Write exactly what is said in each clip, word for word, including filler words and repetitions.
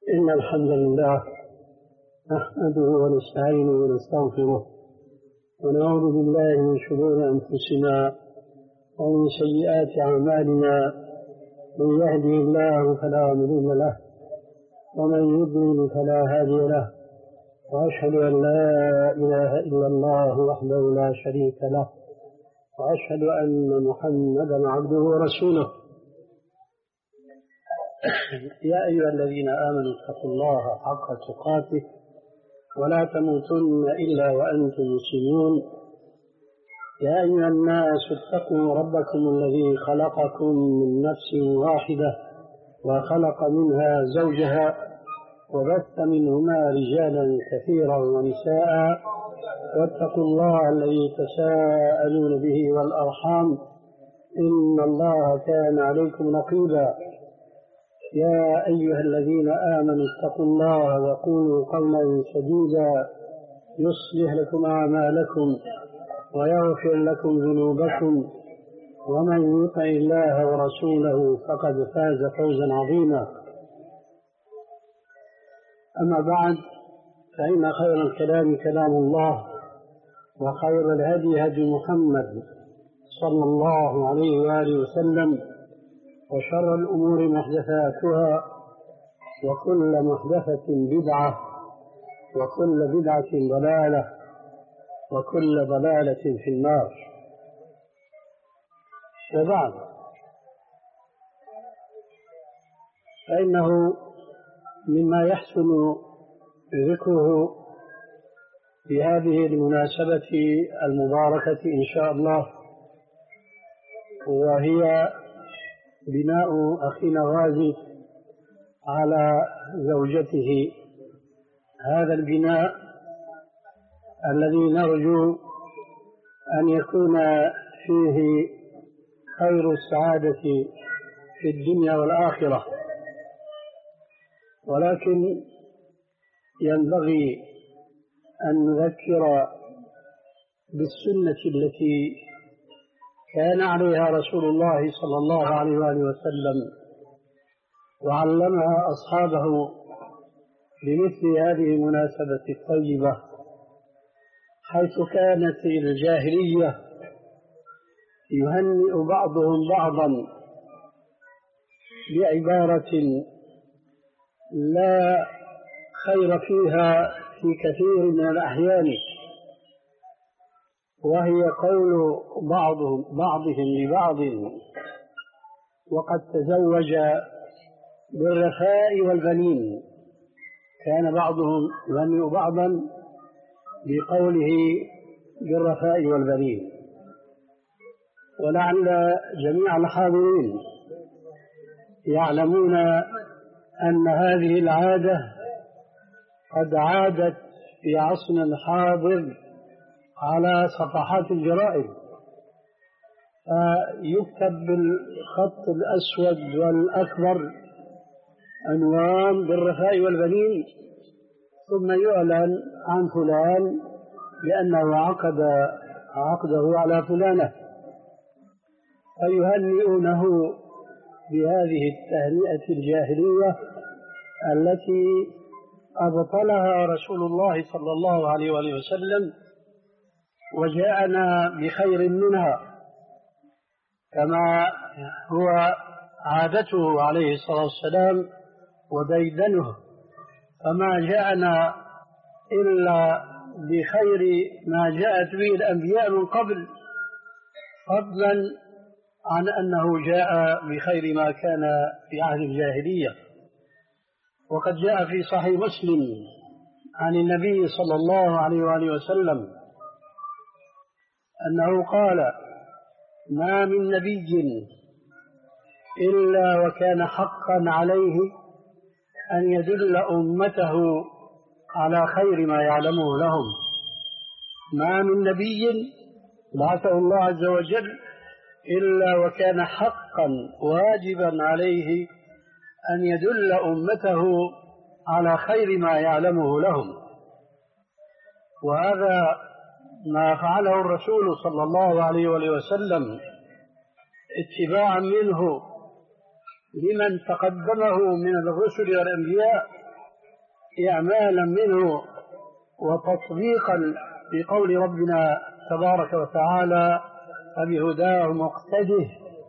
إن الحمد لله نحمده ونستعينه ونستغفره ونعوذ بالله من شرور أنفسنا ومن سيئات أعمالنا. من يهده الله فلا مضل له ومن يضلل فلا هادي له، وأشهد أن لا إله إلا الله وحده لا شريك له، وأشهد أن محمدا عبده ورسوله. يا أيها الذين آمنوا اتقوا الله حق تقاته ولا تموتن إلا وأنتم مسلمون. يا أيها الناس اتقوا ربكم الذي خلقكم من نفس واحدة وخلق منها زوجها وبث منهما رجالا كثيرا ونساء، واتقوا الله الذي تساءلون به والأرحام إن الله كان عليكم رقيبا. يا أيها الذين آمنوا اتقوا الله وقولوا قولا سديدا يصلح لكم أعمالكم ويغفر لكم ذنوبكم، ومن يطع الله ورسوله فقد فاز فوزا عظيما. أما بعد، فإن خير الكلام كلام الله، وخير الهدي هدي محمد صلى الله عليه وآله وسلم، وشر الأمور محدثاتها، وكل محدثة بدعة، وكل بدعة ضلالة، وكل ضلالة في النار. وبعد، فإنه مما يحسن ذكره في هذه المناسبة المباركة إن شاء الله، وهي بناء أخينا غازي على زوجته. هذا البناء الذي نرجو أن يكون فيه خير السعادة في الدنيا والآخرة، ولكن ينبغي أن نذكر بالسنة التي كان عليها رسول الله صلى الله عليه وآله وسلم وعلمها أصحابه بمثل هذه المناسبة الطيبة، حيث كانت الجاهلية يهنئ بعضهم بعضا بعبارة لا خير فيها في كثير من الأحيان، وهي قول بعضهم بعضهم لبعض وقد تزوج بالرفاء والبنين. كان بعضهم يهنئ بعضا بقوله بالرفاء والبنين. ولعل جميع الحاضرين يعلمون أن هذه العادة قد عادت في عصرنا الحاضر على صفحات الجرائد، فيكتب بالخط الأسود والأكبر عنوان بالرفاء والبنين، ثم يعلن عن فلان لأنه عقد عقده على فلانة، فيهنئونه بهذه التهنئة الجاهلية التي أبطلها رسول الله صلى الله عليه وآله وسلم وجاءنا بخير منها، كما هو عادته عليه الصلاة والسلام وديدنه، فما جاءنا إلا بخير ما جاءت به الأنبياء من قبل، فضلا عن أنه جاء بخير ما كان في عهد الجاهلية. وقد جاء في صحيح مسلم عن النبي صلى الله عليه وآله وسلم أنه قال: ما من نبي إلا وكان حقا عليه أن يدل أمته على خير ما يعلمه لهم. ما من نبي بعثه الله عز وجل إلا وكان حقا واجبا عليه أن يدل أمته على خير ما يعلمه لهم. وهذا ما فعله الرسول صلى الله عليه وسلم اتباعا منه لمن تقدمه من الرسل والأنبياء إعمالا منه وتطبيقا بقول ربنا تبارك وتعالى فبهداه مقتده.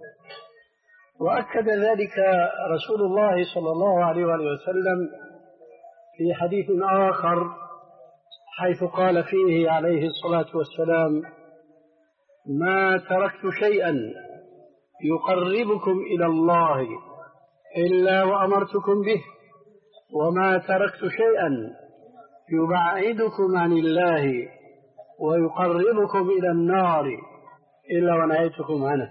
وأكد ذلك رسول الله صلى الله عليه وآله وسلم في حديث آخر حيث قال فيه عليه الصلاة والسلام ما تركت شيئا يقربكم إلى الله إلا وأمرتكم به وما تركت شيئا يبعدكم عن الله ويقربكم إلى النار إلا ونهيتكم عنه.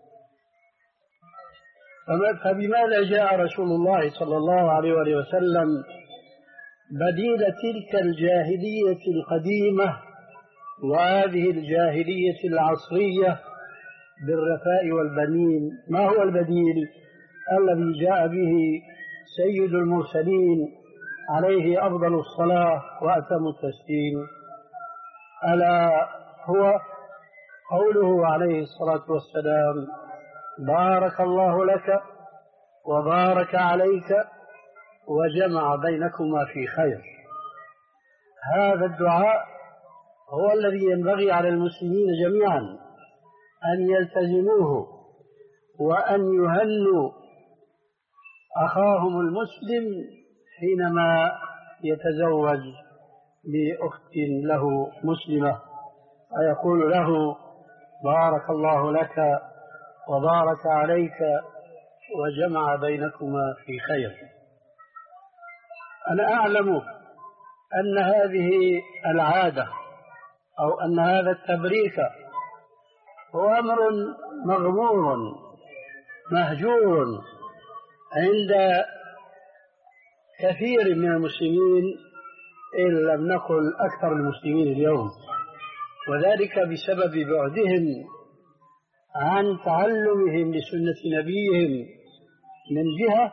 فبماذا جاء رسول الله صلى الله عليه وآله وسلم بديل تلك الجاهلية القديمة وهذه الجاهلية العصرية بالرفاء والبنين؟ ما هو البديل الذي جاء به سيد المرسلين عليه أفضل الصلاة وأتم التسليم؟ ألا هو قوله عليه الصلاة والسلام بارك الله لك وبارك عليك وجمع بينكما في خير. هذا الدعاء هو الذي ينبغي على المسلمين جميعا أن يلتزموه وأن يهنوا أخاهم المسلم حينما يتزوج بأخت له مسلمة فيقول له بارك الله لك وبارك عليك وجمع بينكما في خير. أنا أعلم أن هذه العادة أو أن هذا التبريك هو أمر مغمور مهجور عند كثير من المسلمين إن لم نقل أكثر المسلمين اليوم، وذلك بسبب بعدهم عن تعلمهم لسنة نبيهم من جهة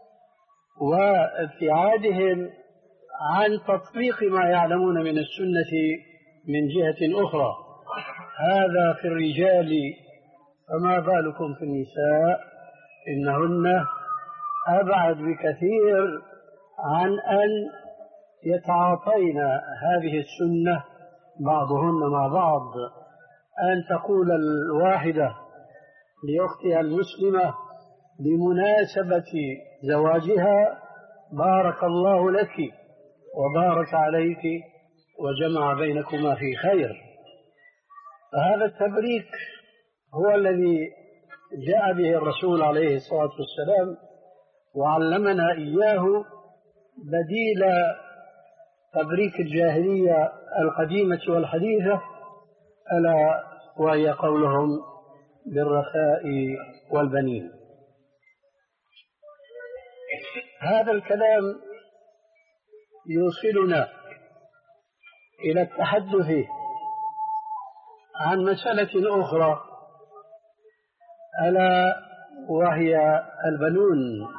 وابتعادهم عن تطبيق ما يعلمون من السنة من جهة أخرى. هذا في الرجال، فما بالكم في النساء؟ إنهن أبعد بكثير عن أن يتعاطين هذه السنة بعضهن مع بعض. أن تقول الواحدة لأختها المسلمة بمناسبة زواجها بارك الله لك وبارك عليك وجمع بينكما في خير. فهذا التبريك هو الذي جاء به الرسول عليه الصلاة والسلام وعلمنا إياه بديل تبريك الجاهلية القديمة والحديثة، ألا وهي قولهم بالرخاء والبنين. هذا الكلام يوصلنا إلى التحدث عن مسألة أخرى ألا وهي البنون.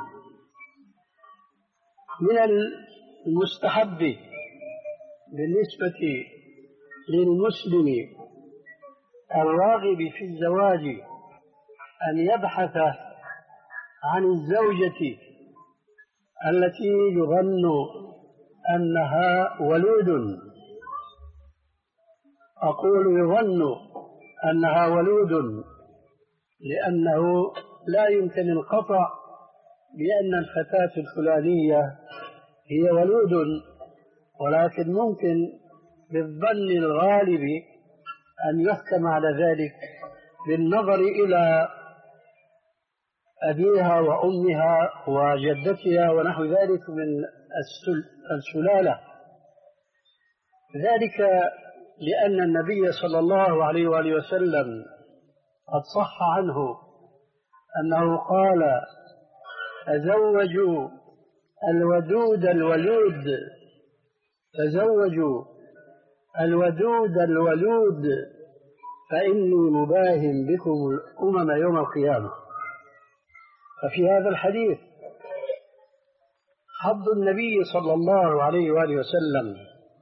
من المستحب بالنسبة للمسلم الراغب في الزواج أن يبحث عن الزوجة التي يظن أنها ولود. أقول يظن أنها ولود لأنه لا يمكن القطع بأن الفتاة الفلانية هي ولود، ولكن ممكن بالظن الغالب أن يحكم على ذلك بالنظر إلى أبيها وأمها وجدتها ونحو ذلك من السلالة. ذلك لأن النبي صلى الله عليه وآله وسلم قد صح عنه أنه قال تزوجوا الودود الولود تزوجوا الودود الولود فإني مباهم بكم الأمم يوم القيامة. ففي هذا الحديث حض النبي صلى الله عليه وآله وسلم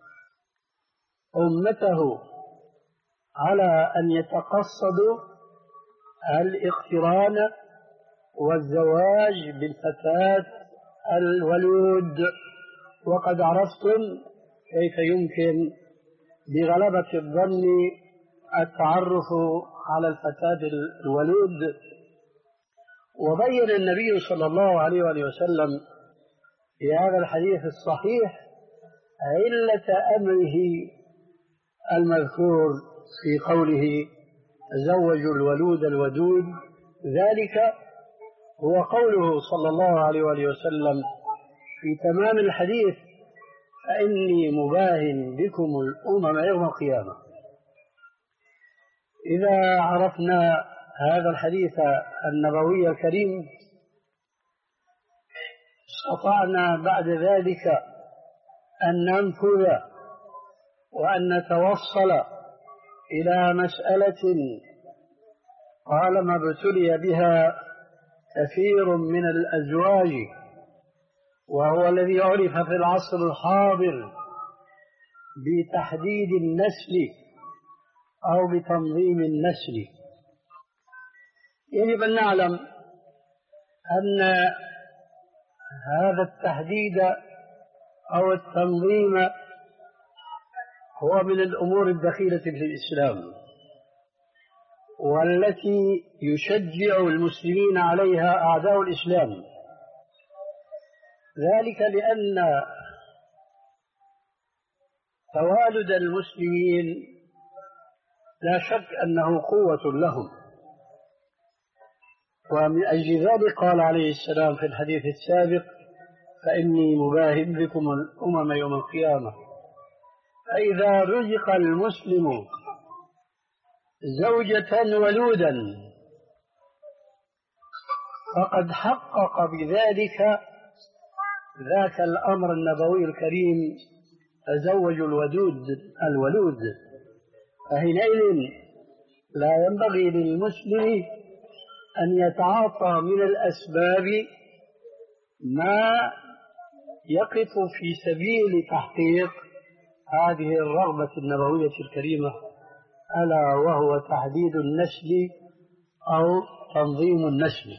أمته على أن يتقصدوا الاقتران والزواج بالفتاة الولود وقد عرفتم كيف يمكن بغلبة الظن التعرف على الفتاة الولود. وبين النبي صلى الله عليه وسلم في هذا الحديث الصحيح علة أمره المذكور في قوله تزوجوا الولود الودود. ذلك هو قوله صلى الله عليه وسلم في تمام الحديث فإني مباهن بكم الأمم يوم القيامة. إذا عرفنا هذا الحديث النبوي الكريم استطعنا بعد ذلك أن ننفذ وأن نتوصل إلى مسألة طالما ابتلي بها كثير من الأزواج، وهو الذي عرف في العصر الحاضر بتحديد النسل أو بتنظيم النسل. يجب أن نعلم أن هذا التحديد أو التنظيم هو من الأمور الدخيلة في الإسلام، والتي يشجع المسلمين عليها أعداء الإسلام. ذلك لأن توالد المسلمين لا شك أنه قوة لهم، ومن أجل ذلك قال عليه السلام في الحديث السابق فإني مباهن بكم الأمم يوم القيامة. فإذا رزق المسلم زوجة ولودا فقد حقق بذلك ذاك الأمر النبوي الكريم تزوجوا الودود الولود. فحينئذ لا ينبغي للمسلم أن يتعاطى من الأسباب ما يقف في سبيل تحقيق هذه الرغبة النبوية الكريمة، ألا وهو تحديد النسل أو تنظيم النسل.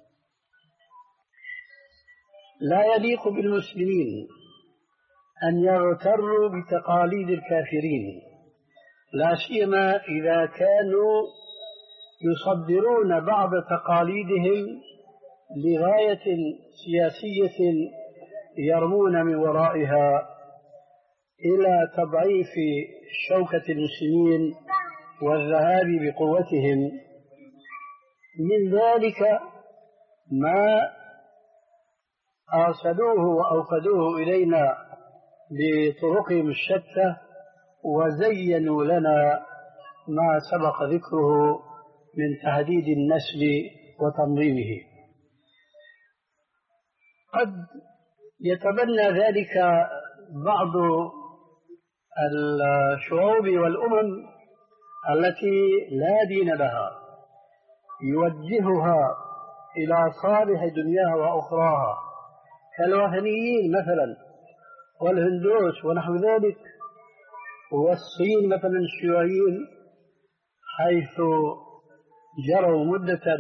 لا يليق بالمسلمين أن يغتروا بتقاليد الكافرين، لا سيما إذا كانوا يصدرون بعض تقاليدهم لغاية سياسية يرمون من ورائها إلى تضعيف شوكة المسلمين والذهاب بقوتهم. من ذلك ما أرسلوه وأوفدوه إلينا بطرقهم الشتى وزينوا لنا ما سبق ذكره من تهديد النسل وتنظيمه. قد يتبنى ذلك بعض الشعوب والأمم التي لا دين لها، يوجهها إلى صالح دنياها وأخراها، كالوثنيين مثلا والهندوس ونحو ذلك، والصين مثلا الشيوعيين، حيث جروا مدة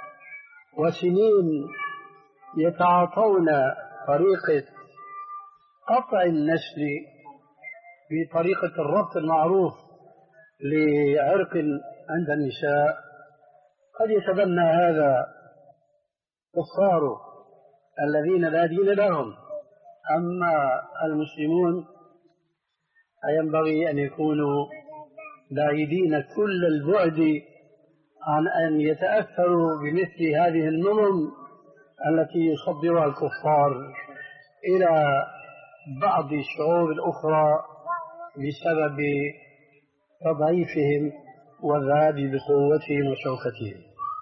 وسنين يتعاطون طريقة قطع النسل بطريقة الربط المعروف لعرق عند النساء. قد يتبنى هذا كفار الذين لا دين لهم. أما المسلمون فينبغي أن يكونوا بعيدين كل البعد عن أن يتأثروا بمثل هذه النظم التي يصدرها الكفار إلى بعض الشعوب الأخرى بسبب تضعيفهم والذهاب بقوتهم وشوكتهم.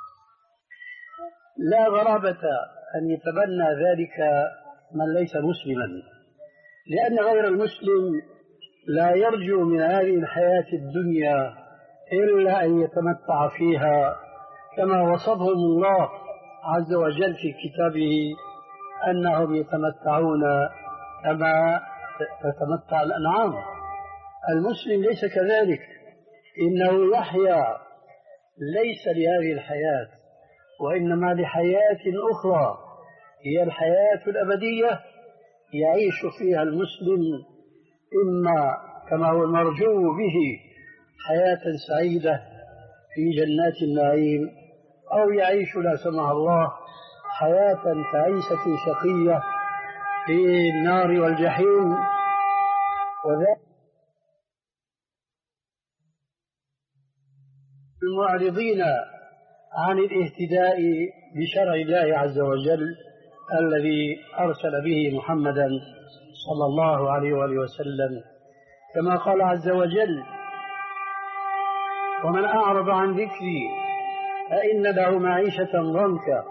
لا غرابة أن يتبنى ذلك من ليس مسلما، لأن غير المسلم لا يرجو من هذه الحياة الدنيا إلا أن يتمتع فيها كما وصفهم الله عز وجل في كتابه أنهم يتمتعون كما تتمتع الأنعام. المسلم ليس كذلك، إنه يحيا ليس لهذه الحياة وإنما لحياة أخرى هي الحياة الأبدية يعيش فيها المسلم إما كما هو المرجو به حياة سعيدة في جنات النعيم، أو يعيش لا سمح الله حياة تعيسة شقية في النار والجحيم. وذلك المعرضين عن الاهتداء بشرع الله عز وجل الذي أرسل به محمدا صلى الله عليه وآله وسلم، كما قال عز وجل: ومن أعرض عن ذكري فإن له معيشة ضنكا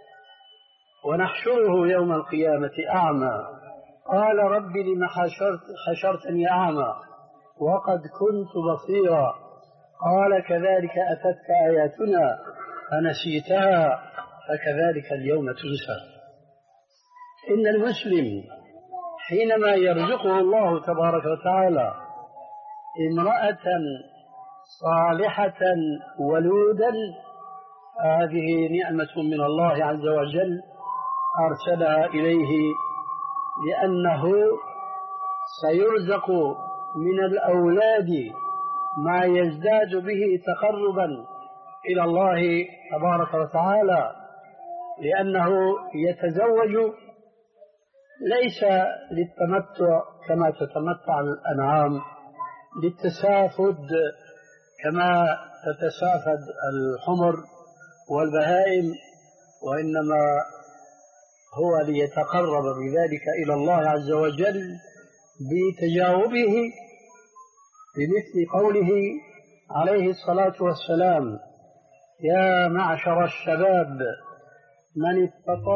ونحشره يوم القيامة أعمى قال رب لم حشرت حشرتني أعمى وقد كنت بصيرا قال كذلك أتتك آياتنا فنسيتها فكذلك اليوم تنسى. إن المسلم حينما يرزقه الله تبارك وتعالى امرأة صالحة ولودا، هذه نعمة من الله عز وجل أرسلها إليه، لأنه سيرزق من الأولاد ما يزداد به تقربا إلى الله تبارك وتعالى، لأنه يتزوج ليس للتمتع كما تتمتع الأنعام، للتسافد كما تتسافد الحمر والبهائم، وإنما هو ليتقرب بذلك إلى الله عز وجل بتجاوبه، بمثل قوله عليه الصلاة والسلام: يا معشر الشباب من استطاع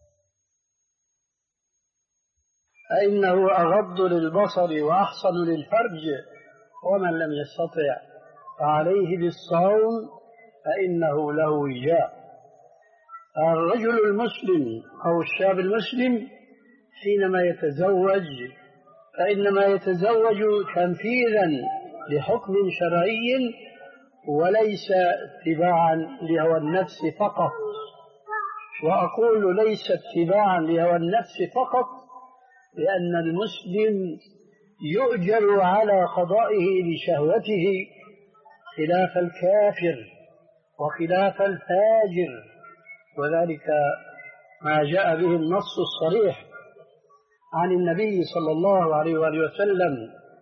فإنه أغض للبصر وأحصن للفرج، ومن لم يستطع فعليه بالصوم فإنه له وجاء. الرجل المسلم أو الشاب المسلم حينما يتزوج فإنما يتزوج تنفيذا لحكم شرعي وليس اتباعا لهوى النفس فقط. وأقول ليس اتباعا لهوى النفس فقط لأن المسلم يؤجر على قضائه لشهوته خلاف الكافر وخلاف الفاجر، وذلك ما جاء به النص الصريح عن النبي صلى الله عليه وآله وسلم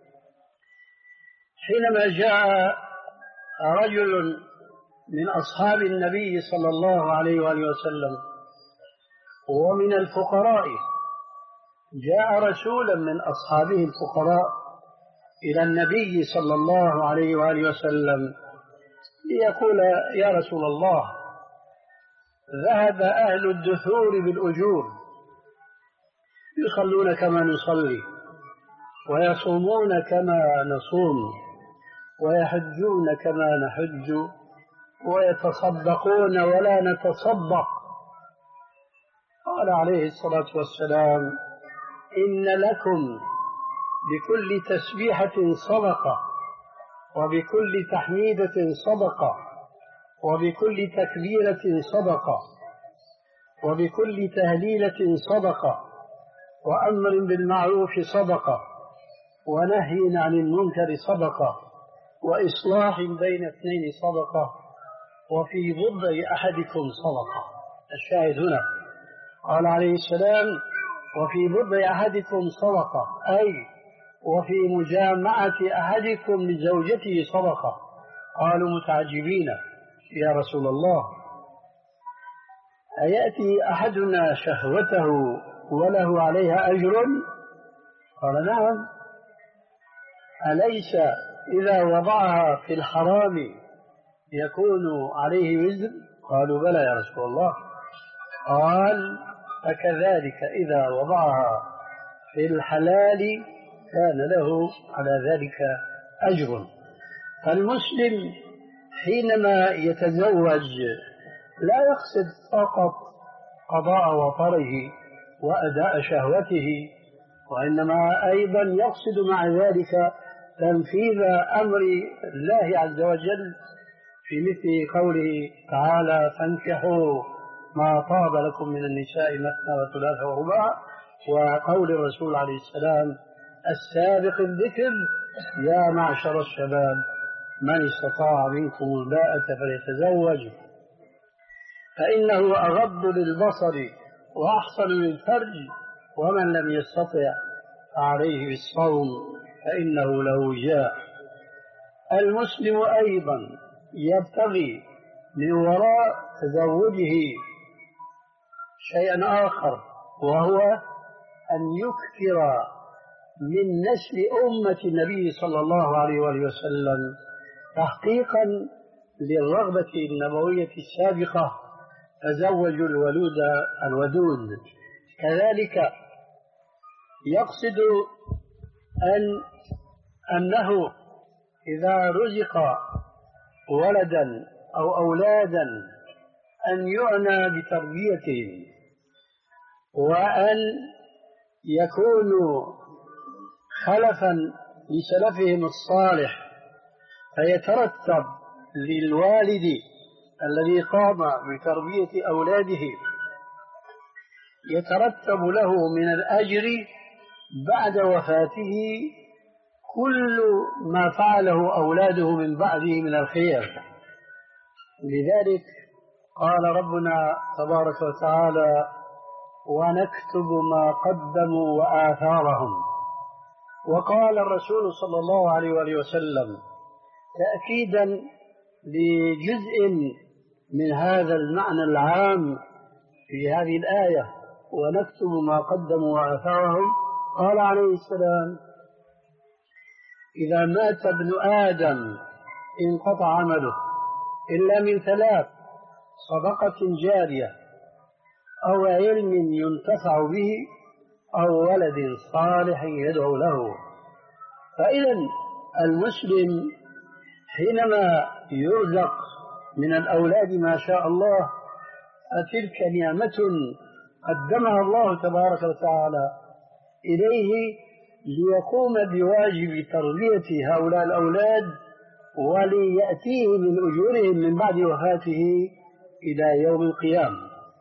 حينما جاء رجل من أصحاب النبي صلى الله عليه وآله وسلم ومن الفقراء، جاء رسولا من أصحابه الفقراء إلى النبي صلى الله عليه وآله وسلم ليقول: يا رسول الله، ذهب أهل الدثور بالأجور، يصلون كما نصلي ويصومون كما نصوم ويحجون كما نحج ويتصدقون ولا نتصدق. قال عليه الصلاة والسلام: إن لكم بكل تسبيحة صدقة، وبكل تحميدة صدقة، وبكل تكبيرة صدقة، وبكل تهليلة صدقة، وأمر بالمعروف صدقة، ونهي عن المنكر صدقة، وإصلاح بين اثنين صدقة، وفي بضع أحدكم صدقة. الشاهد هنا قال عليه السلام: وفي بضع أحدكم صدقة، أي وفي مجامعة أحدكم لزوجته صدقة. قالوا متعجبين: يا رسول الله، أيأتي أحدنا شهوته وله عليها أجر؟ قال: نعم. أليس إذا وضعها في الحرام يكون عليه وزر؟ قالوا: بلى يا رسول الله. قال: فكذلك إذا وضعها في الحلال كان له على ذلك أجر. فالمسلم حينما يتزوج لا يقصد فقط قضاء وطره وأداء شهوته، وإنما أيضا يقصد مع ذلك تنفيذ أمر الله عز وجل في مثل قوله تعالى: فانكحوا ما طاب لكم من النساء مثنى وثلاث ورباع وقول الرسول عليه السلام: السابق الذكر يا معشر الشباب من استطاع منكم الباءة فليتزوج فإنه أغض للبصر وأحصن للفرج، ومن لم يستطع فعليه بالصوم فإنه له وجاء. المسلم أيضا يبتغي من وراء تزوجه شيئا آخر، وهو أن يكثر من نسل أمة النبي صلى الله عليه وآله وسلم تحقيقا للرغبة النبوية السابقة: تزوجوا الولود الودود. كذلك يقصد أن أنه إذا رزق ولدا أو أولادا أن يعنى بتربيتهم، وأن يكونوا خلفا لسلفهم الصالح، فيترتب للوالد الذي قام بتربية أولاده يترتب له من الأجر بعد وفاته كل ما فعله أولاده من بعده من الخير. لذلك قال ربنا تبارك وتعالى: ونكتب ما قدموا وآثارهم. وقال الرسول صلى الله عليه وآله وسلم تأكيدا لجزء من هذا المعنى العام في هذه الآية: ونكتب ما قدموا وآثارهم، قال عليه السلام: إذا مات ابن آدم انقطع عمله إلا من ثلاث: صدقة جارية، أو علم ينتفع به، أو ولد صالح يدعو له. فإذا المسلم حينما يرزق من الأولاد ما شاء الله فتلك نعمة قدمها الله تبارك وتعالى إليه ليقوم بواجب تربية هؤلاء الأولاد وليأتيه من أجورهم من بعد وفاته إلى يوم القيامة.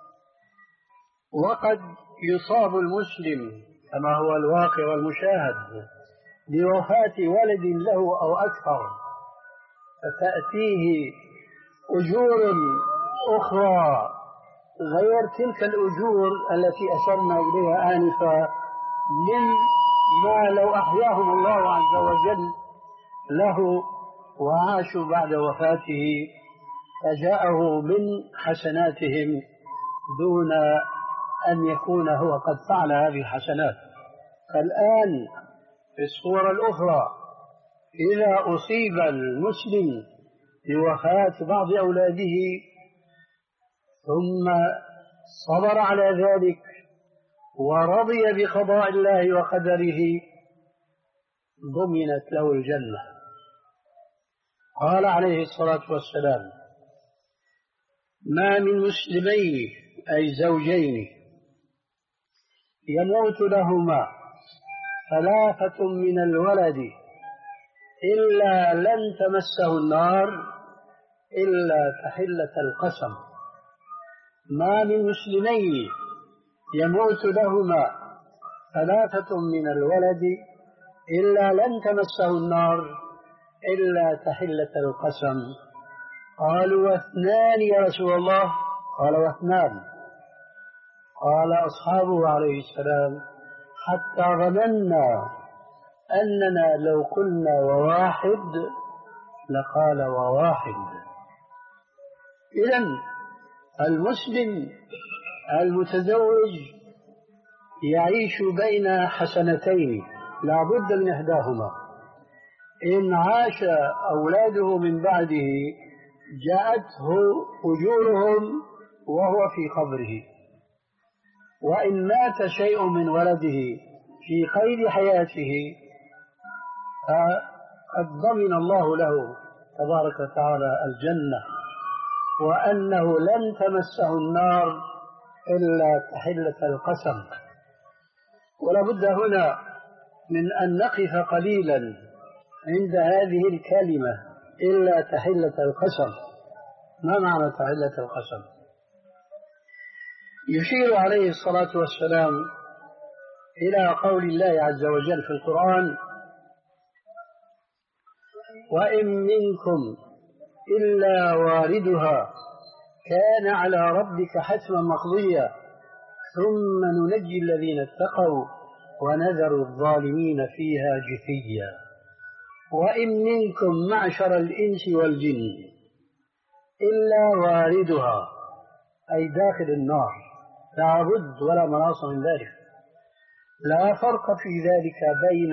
وقد يصاب المسلم كما هو الواقع والمشاهد بوفاة ولد له أو أكثر، فتأتيه أجور أخرى غير تلك الأجور التي أشرنا إليها آنفا، من ما لو أحياهم الله عز وجل له وعاشوا بعد وفاته فجاءه من حسناتهم دون أن يكون هو قد فعل هذه الحسنات. فالآن في الصورة الأخرى إذا أصيب المسلم بوفاة بعض أولاده ثم صبر على ذلك ورضي بقضاء الله وقدره ضمنت له الجنة. قال عليه الصلاة والسلام: ما من مسلمين أي زوجين يموت لهما ثلاثة من الولد إلا لن تمسه النار إلا تحلة القسم. ما من مسلمين يموت لهما ثلاثة من الولد إلا لن تمسه النار إلا تحلة القسم. قالوا: واثنان يا رسول الله؟ قال: واثنان. قال أصحابه عليه السلام: حتى ظننا أننا لو قلنا وواحد لقال وواحد. إذن المسلم المتزوج يعيش بين حسنتين لا بد من إحداهما: إن عاش أولاده من بعده جاءته أجورهم وهو في قبره، وإن مات شيء من ولده في قيد حياته فقد ضمن الله له تبارك وتعالى الجنة، وأنه لن تمسه النار إلا تحلة القسم. ولا بد هنا من أن نقف قليلا عند هذه الكلمة إلا تحلة القسم. ما معنى تحلة القسم؟ يشير عليه الصلاة والسلام إلى قول الله عز وجل في القرآن: وإن منكم إلا واردها كان على ربك حتما مقضيا ثم ننجي الذين اتقوا ونذر الظالمين فيها جثيا. وإن منكم معشر الإنس والجن إلا واردها، أي داخل النار، لا بد ولا مناص من ذلك، لا فرق في ذلك بين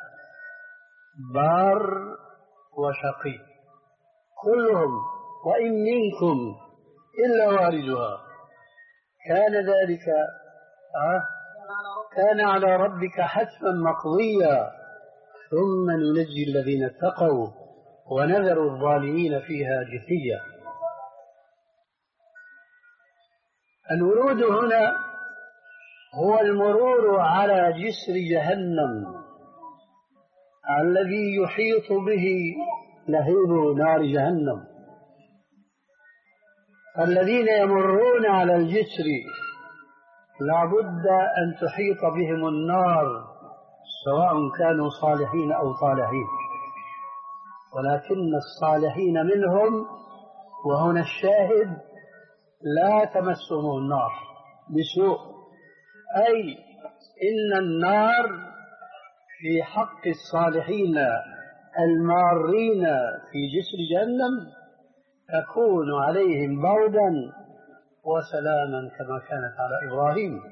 بار وشقي، كلهم وإن منكم إلا واردها كان ذلك آه كان على ربك حتما مقضيا ثم ننجي الذين اتقوا ونذر الظالمين فيها جثيا. الورود هنا هو المرور على جسر جهنم الذي يحيط به لهيب نار جهنم. الذين يمرون على الجسر لا بد أن تحيط بهم النار سواء كانوا صالحين أو طالحين، ولكن الصالحين منهم، وهنا الشاهد، لا تمسهم النار بسوء، أي إن النار في حق الصالحين المارين في جسر جهنم تكون عليهم بردا وسلاما كما كانت على إبراهيم.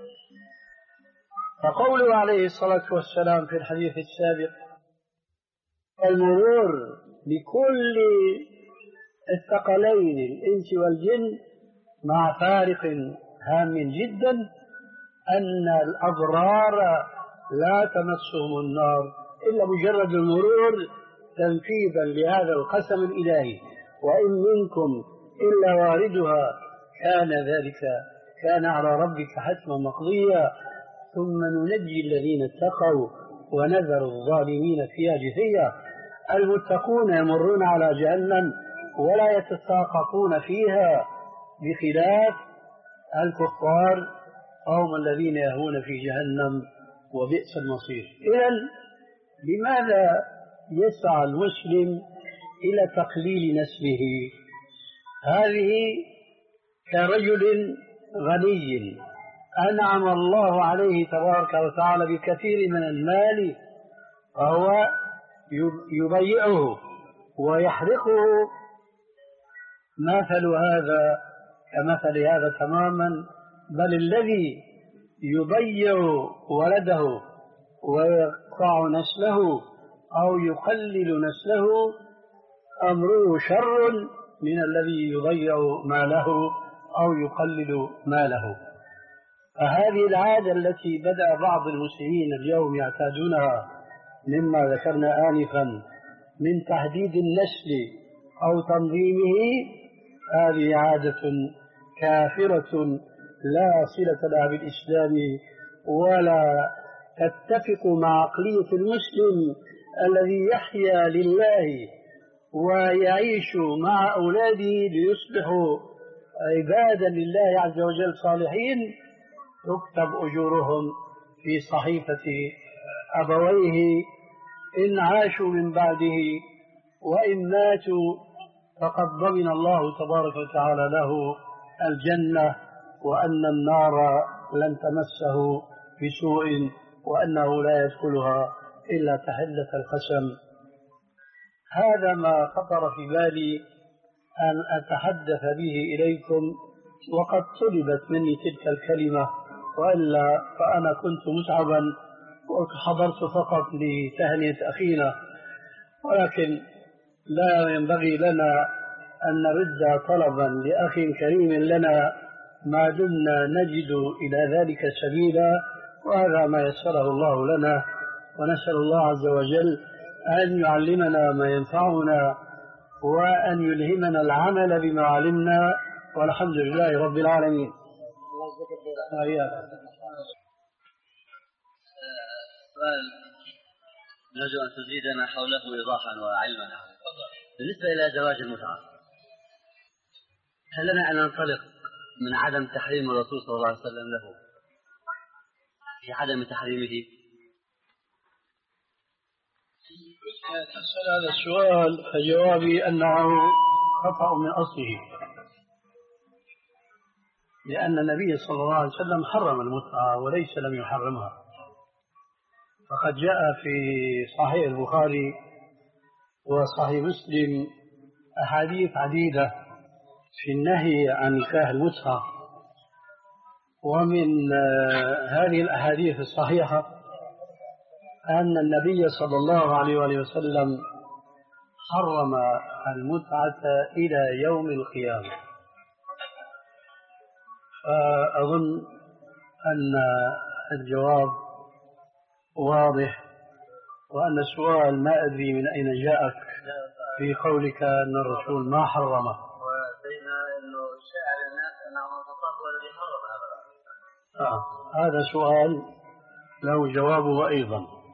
فقوله عليه الصلاة والسلام في الحديث السابق: المرور بكل الثقلين الإنس والجن مع فارق هام جدا أن الأبرار لا تمسهم النار إلا مجرد المرور تنفيذا لهذا القسم الإلهي: وإن منكم إلا واردها كان ذلك كان على ربك حتما مقضيا ثم ننجي الذين اتقوا ونذر الظالمين فيها جثيا. المتقون يمرون على جهنم ولا يتساقطون فيها، بخلاف الكفار هم الذين يهون في جهنم وبئس المصير. إذن لماذا يسعى المسلم إلى تقليل نسبه؟ هذه كرجل غني أنعم الله عليه تبارك وتعالى بكثير من المال فهو يضيعه ويحرقه. مثل هذا كمثل هذا تماما، بل الذي يضيع ولده ويقطع نسله أو يقلل نسله أمره شر من الذي يضيع ماله أو يقلل ماله. فهذه العادة التي بدأ بعض المسلمين اليوم يعتادونها مما ذكرنا آنفا من تحديد النسل أو تنظيمه، هذه عادة كافرة لا صلة لها بالإسلام ولا تتفق مع عقلية المسلم الذي يحيا لله ويعيش مع أولاده ليصبحوا عبادا لله عز وجل صالحين، تكتب أجورهم في صحيفة أبويه إن عاشوا من بعده، وإن ماتوا فقد ضمن الله تبارك وتعالى له الجنة، وأن النار لن تمسه بسوء، وأنه لا يدخلها إلا تحلة القسم. هذا ما خطر في بالي أن أتحدث به إليكم، وقد طلبت مني تلك الكلمة، وإلا فأنا كنت متعبا وحضرت فقط لتهنئة أخينا، ولكن لا ينبغي لنا أن نرد طلبا لأخ كريم لنا ما دمنا نجد إلى ذلك سبيلا، وهذا ما يسره الله لنا، ونسأل الله عز وجل أن يعلمنا ما ينفعنا وأن يلهمنا العمل بما علمنا، والحمد لله رب العالمين. سؤال نرجو أن تزيدنا حوله إيضاحا وعلما. بالنسبة إلى زواج المتعة، هل لنا أن ننطلق من عدم تحريم الرسول صلى الله عليه وسلم له في عدم تحريمه؟ تسأل هذا السؤال فجوابي أنه خطأ من أصله، لأن النبي صلى الله عليه وسلم حرم المتعة وليس لم يحرمها، فقد جاء في صحيح البخاري وصحيح مسلم أحاديث عديدة في النهي عن نكاح المتعة، ومن هذه الأحاديث الصحيحة أن النبي صلى الله عليه وسلم حرم المتعة إلى يوم القيامة. فأظن أن الجواب واضح، وأن السؤال ما أدري من أين جاءك في قولك أن الرسول ما حرمه. وسيدنا أنه شاعر الناس أنه المصطفى هو الذي حرم هذا. آه. هذا سؤال له جوابه أيضا.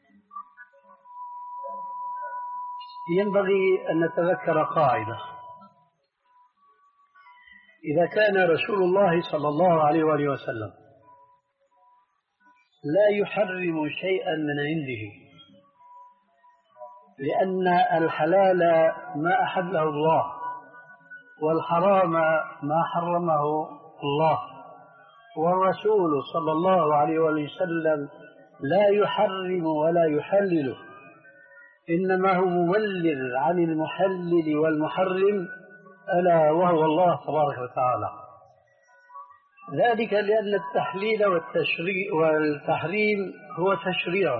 ينبغي أن نتذكر قاعدة: إذا كان رسول الله صلى الله عليه وآله وسلم لا يحرم شيئا من عنده، لأن الحلال ما أحله الله والحرام ما حرمه الله، والرسول صلى الله عليه وآله وسلم لا يحرم ولا يحلل، إنما هو مبلغ عن المحلل والمحرم ألا وهو الله تبارك وتعالى. ذلك لأن التحليل والتشريع والتحريم هو تشريع،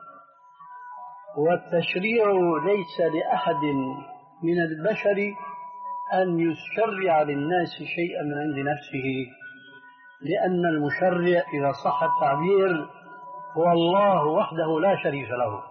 والتشريع ليس لأحد من البشر أن يشرع للناس شيئا من عند نفسه، لأن المشرع إذا صح التعبير هو الله وحده لا شريك له.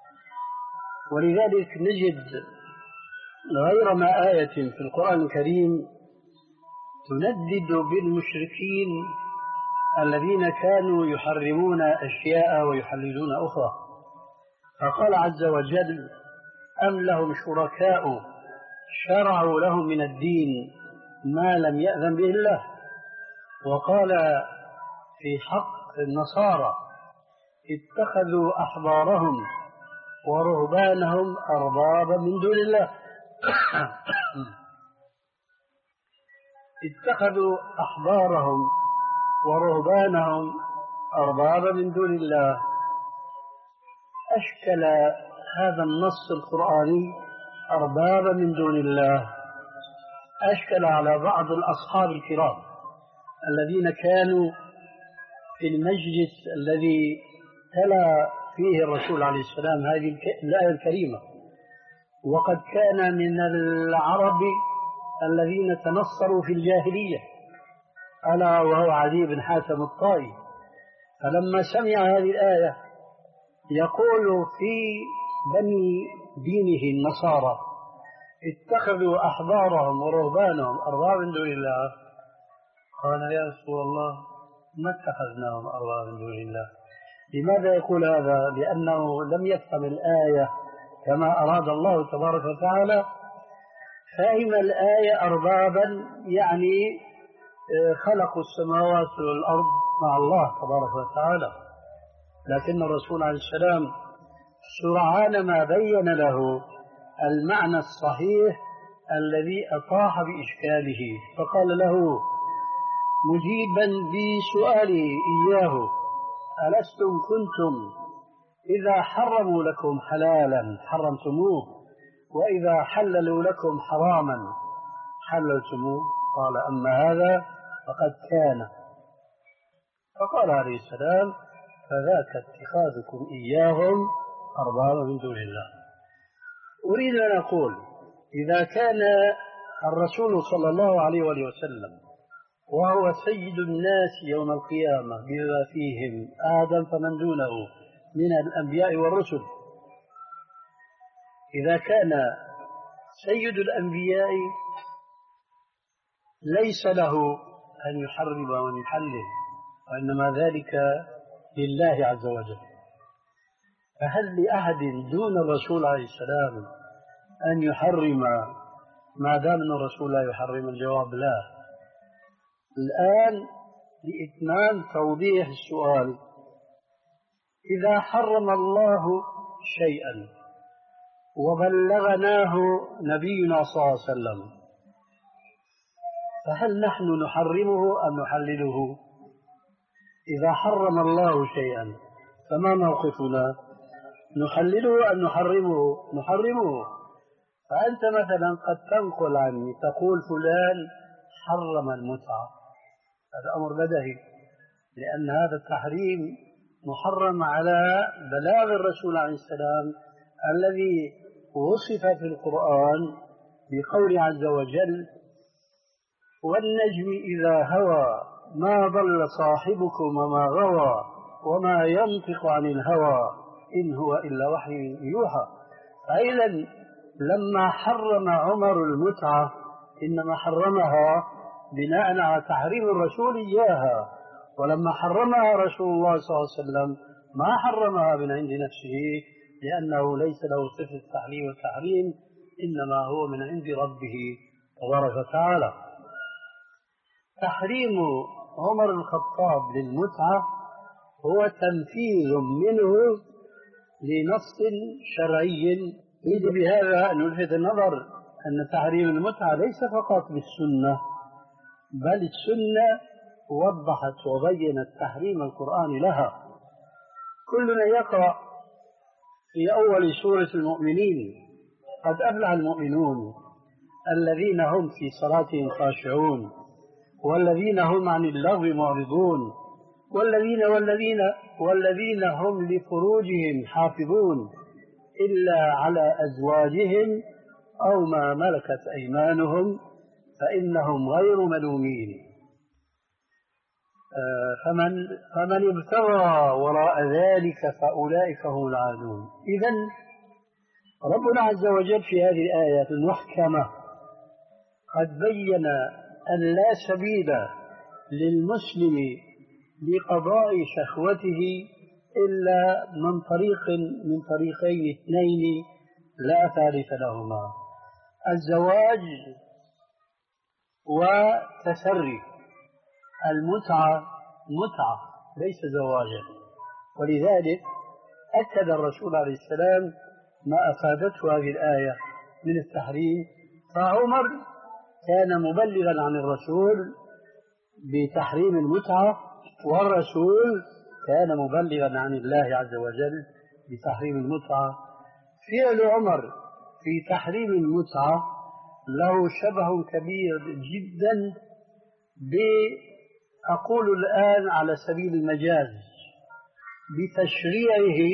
ولذلك نجد غير ما آية في القرآن الكريم تندد بالمشركين الذين كانوا يحرمون أشياء ويحللون أخرى. فقال عز وجل: أم لهم شركاء شرعوا لهم من الدين ما لم يأذن به الله. وقال في حق النصارى: اتخذوا أحبارهم ورهبانهم أربابا من دون الله. اتخذوا أحبارهم ورهبانهم أربابا من دون الله. أشكل هذا النص القرآني أربابا من دون الله، أشكل على بعض الأصحاب الكرام الذين كانوا في المجلس الذي تلا فيه الرسول عليه السلام هذه الآية الكريمة، وقد كان من العرب الذين تنصروا في الجاهلية، ألا وهو عدي بن حاتم الطائي. فلما سمع هذه الآية يقول في بني دينه النصارى: اتخذوا أحبارهم ورهبانهم أربابا من دون الله. قال: يا رسول الله ما اتخذناهم أربابا من دون الله. لماذا يقول هذا؟ لأنه لم يفهم الآية كما أراد الله تبارك وتعالى. فهم الآية أربابا يعني خلقوا السماوات والأرض مع الله تبارك وتعالى، لكن الرسول عليه السلام سرعان ما بين له المعنى الصحيح الذي أطاح بإشكاله، فقال له مجيبا بسؤاله إياه: ألستم كنتم إذا حرموا لكم حلالا حرمتموه، وإذا حللوا لكم حراما حللتموه؟ قال: أما هذا فقد كان. فقال عليه السلام: فذاك اتخاذكم إياهم أربابا من دون الله. أريد أن أقول: إذا كان الرسول صلى الله عليه وآله وسلم وهو سيد الناس يوم القيامة بما فيهم آدم فمن دونه من الأنبياء والرسل، إذا كان سيد الأنبياء ليس له أن يحرم وأن يحلل، وإنما ذلك لله عز وجل، فهل لأحد دون الرسول عليه السلام أن يحرم ما دام أن الرسول لا يحرم؟ الجواب لا. الآن لإتمام توضيح السؤال إذا حرم الله شيئا وبلغناه نبينا صلى الله عليه وسلم فهل نحن نحرمه أم نحلله؟ إذا حرم الله شيئا فما موقفنا؟ نحلله أم نحرمه؟ نحرمه. فأنت مثلا قد تنقل عني تقول فلان حرم المتعة، هذا أمر بدهي، لأن هذا التحريم محرم على بلاغ الرسول عليه السلام الذي وصف في القرآن بقول عز وجل: والنجم إذا هوى ما ضل صاحبكم وما غوى وما ينطق عن الهوى إن هو إلا وحي يوحى. فإذا لما حرم عمر المتعة إنما حرمها بناء على تحريم الرسول إياها، ولما حرمها رسول الله صلى الله عليه وسلم ما حرمها من عند نفسه، لأنه ليس له صفة التحليل والتحريم، إنما هو من عند ربه تبارك وتعالى. تحريم عمر الخطاب للمتعة هو تنفيذ منه لنص شرعي. يجب بهذا أن نلفت النظر أن تحريم المتعة ليس فقط بالسنة، بل السنة وضحت وبينت تحريم القرآن لها. كلنا يقرأ في أول سورة المؤمنين: قد أفلح المؤمنون الذين هم في صلاتهم خاشعون والذين هم عن اللغو معرضون والذين والذين والذين هم لفروجهم حافظون إلا على أزواجهم أو ما ملكت أيمانهم فإنهم غير ملومين فمن, فمن ابتغى وراء ذلك فأولئك هم العادون. إذن ربنا عز وجل في هذه الآية المحكمة قد بين أن لا سبيل للمسلم لقضاء شهوته إلا من طريق من طريقين اثنين لا ثالث لهما: الزواج وتسري. المتعة متعة ليس زواجا، ولذلك أكد الرسول عليه السلام ما أفادته هذه الآية من التحريم. فعمر كان مبلغا عن الرسول بتحريم المتعة، والرسول كان مبلغا عن الله عز وجل بتحريم المتعة. فعل عمر في تحريم المتعة له شبه كبير جدا ب أقول الآن على سبيل المجاز بتشريعه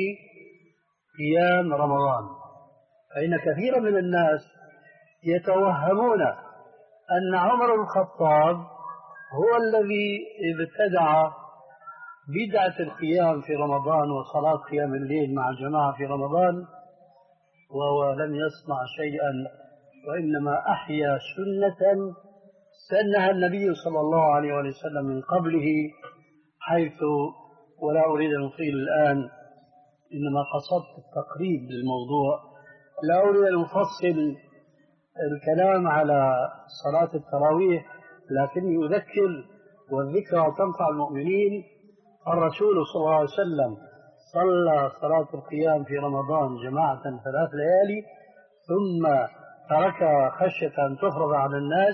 قيام رمضان. فإن كثيرا من الناس يتوهمون أن عمر الخطاب هو الذي ابتدع بدعة القيام في رمضان وصلاة قيام الليل مع الجماعة في رمضان، وهو لم يصنع شيئا، وإنما أحيا سنة سنها النبي صلى الله عليه وسلم من قبله، حيث ولا أريد أن أطيل الآن، إنما قصدت التقريب للموضوع، لا أريد أن أفصل الكلام على صلاة التراويح، لكني أذكر والذكرى تنفع المؤمنين. الرسول صلى الله عليه وسلم صلى صلاة القيام في رمضان جماعة ثلاث ليالي ثم تركها خشية أن تفرض على الناس،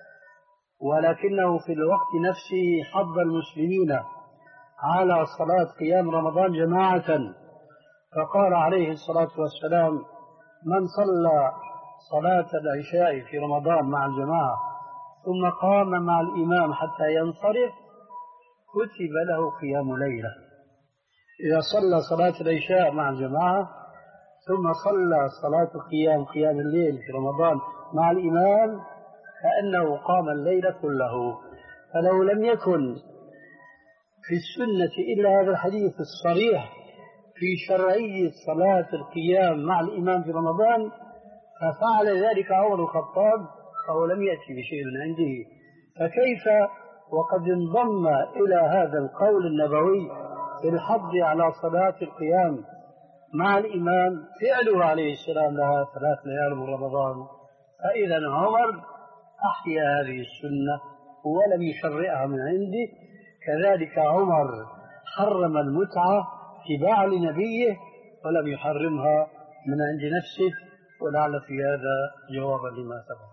ولكنه في الوقت نفسه حض المسلمين على صلاة قيام رمضان جماعة، فقال عليه الصلاة والسلام: من صلى صلاة العشاء في رمضان مع الجماعة ثم قام مع الإمام حتى ينصرف كتب له قيام ليلة. إذا صلى صلاة العشاء مع الجماعة ثم صلى صلاة القيام قيام الليل في رمضان مع الإمام كأنه قام الليل كله. فلو لم يكن في السنة إلا هذا الحديث الصريح في شرعية صلاة القيام مع الإمام في رمضان ففعل ذلك عمر الخطاب، فهو لم يأتي بشيء من عنده. فكيف وقد انضم إلى هذا القول النبوي في الحض على صلاة القيام مع الإمام فعله عليه السلام لها ثلاث ليال من رمضان؟ فإذا عمر أحيا هذه السنة ولم يشرعها من عنده. كذلك عمر حرم المتعة اتباعا لنبيه ولم يحرمها من عند نفسه، ولعل في هذا جوابا لما سبق.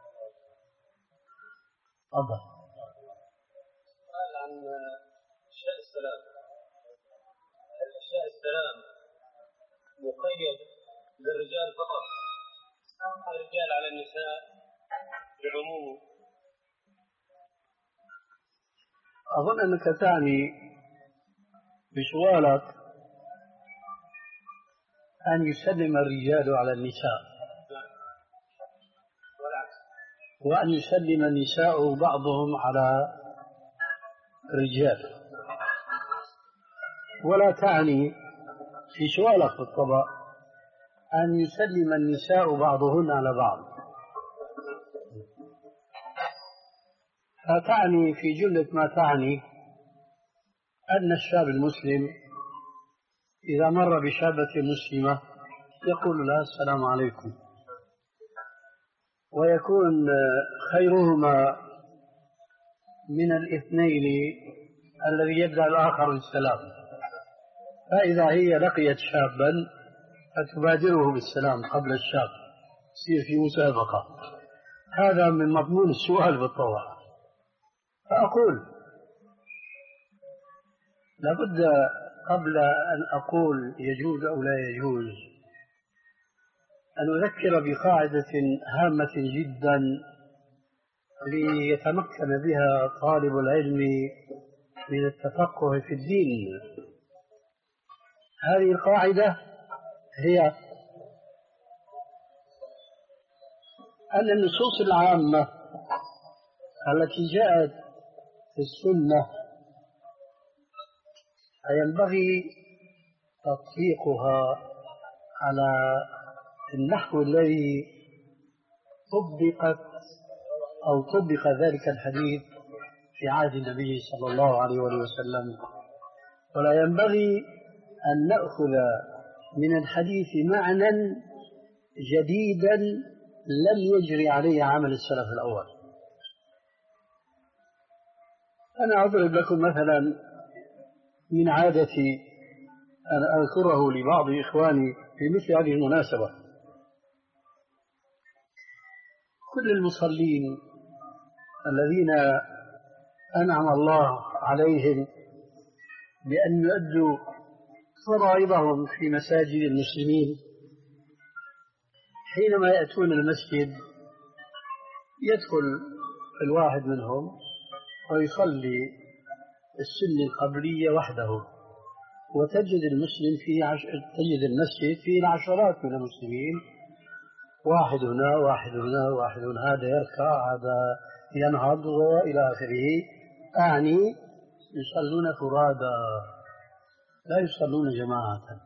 تفضل. سؤال عن إفشاء السلام. هل إفشاء السلام مقيد للرجال فقط أم الرجال على النساء بعمومه؟ أظن أنك تعني بسؤالك أن يسلم الرجال على النساء وأن يسلم النساء بعضهم على الرجال، ولا تعني في سؤالك بالطبع أن يسلم النساء بعضهن على بعض، فتعني في جملة ما تعني أن الشاب المسلم إذا مر بشابة مسلمة يقول لها السلام عليكم، ويكون خيرهما من الاثنين الذي يبدأ الآخر بالسلام، فإذا هي لقيت شابا فتبادره بالسلام قبل الشاب، تصير في مسابقة. هذا من مضمون السؤال بالطبع. فأقول لابد قبل أن أقول يجوز أو لا يجوز أن أذكر بقاعدة هامة جدا ليتمكن بها طالب العلم من التفقه في الدين. هذه القاعدة هي أن النصوص العامة التي جاءت في السنة ينبغي تطبيقها على النحو الذي طبقت أو طبق ذلك الحديث في عهد النبي صلى الله عليه وسلم، ولا ينبغي أن نأخذ من الحديث معنى جديدا لم يجري عليه عمل السلف الأول. أنا أضرب لكم مثلا من عادتي أن أذكره لبعض إخواني في مثل هذه المناسبة. كل المصلين الذين أنعم الله عليهم بأن يؤدوا فرائضهم في مساجد المسلمين، حينما يأتون المسجد يدخل الواحد منهم ويصلي السنة القبلية وحده، وتجد المسلم في عش... تجد المسجد فيه العشرات من المسلمين، واحد هنا واحد هنا واحد هنا، هذا يركع هذا ينهض وإلى آخره. أعني يصلون فرادى لا يصلون جماعة.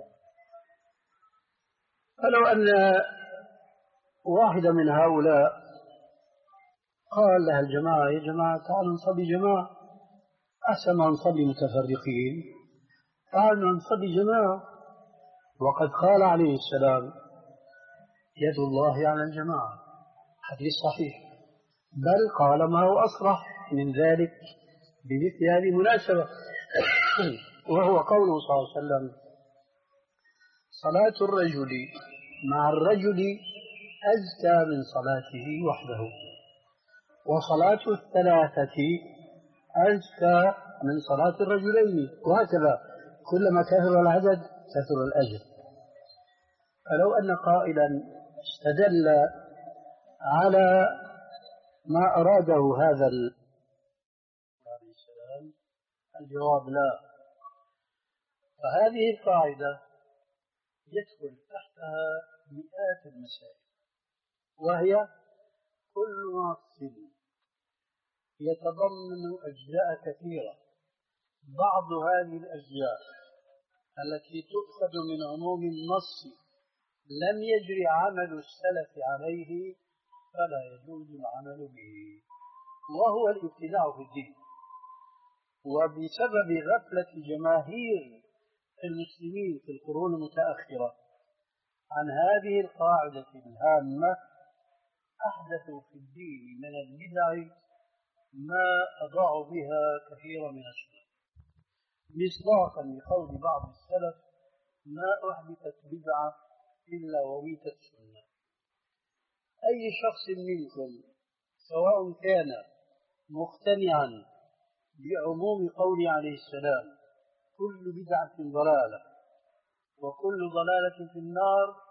فلو أن واحدة من هؤلاء قال لها الجماعة يا جماعة تعالوا نصلي جماعة، أحسن ما نصلي متفرقين، تعالوا نصلي جماعة، وقد قال عليه السلام يد الله على الجماعة، حديث صحيح، بل قال ما هو أصرح من ذلك بمثل هذه المناسبة وهو قوله صلى الله عليه وسلم صلاة الرجل مع الرجل أزكى من صلاته وحده، وصلاة الثلاثة أزكى من صلاة الرجلين، وهكذا كلما كثر العدد كثر الأجر. فلو أن قائلا استدل على ما أراده هذا عليه السلام، الجواب لا. فهذه القاعدة يدخل تحتها مئات المسائل، وهي كل نص يتضمن أجزاء كثيرة. بعض هذه الأجزاء التي تؤخذ من عموم النص لم يجري عمل السلف عليه فلا يجوز العمل به، وهو الابتداع في الدين. وبسبب غفلة جماهير المسلمين في القرون المتأخرة عن هذه القاعدة الهامة أحدثوا في الدين من البدع ما أضاعوا بها كثيرا من السنة. مصداقا لقول بعض السلف: ما أحدثت بدعة إلا وميتت سنة. أي شخص منكم سواء كان مقتنعا بعموم قوله عليه السلام: كل بدعة ضلالة وكل ضلالة في النار،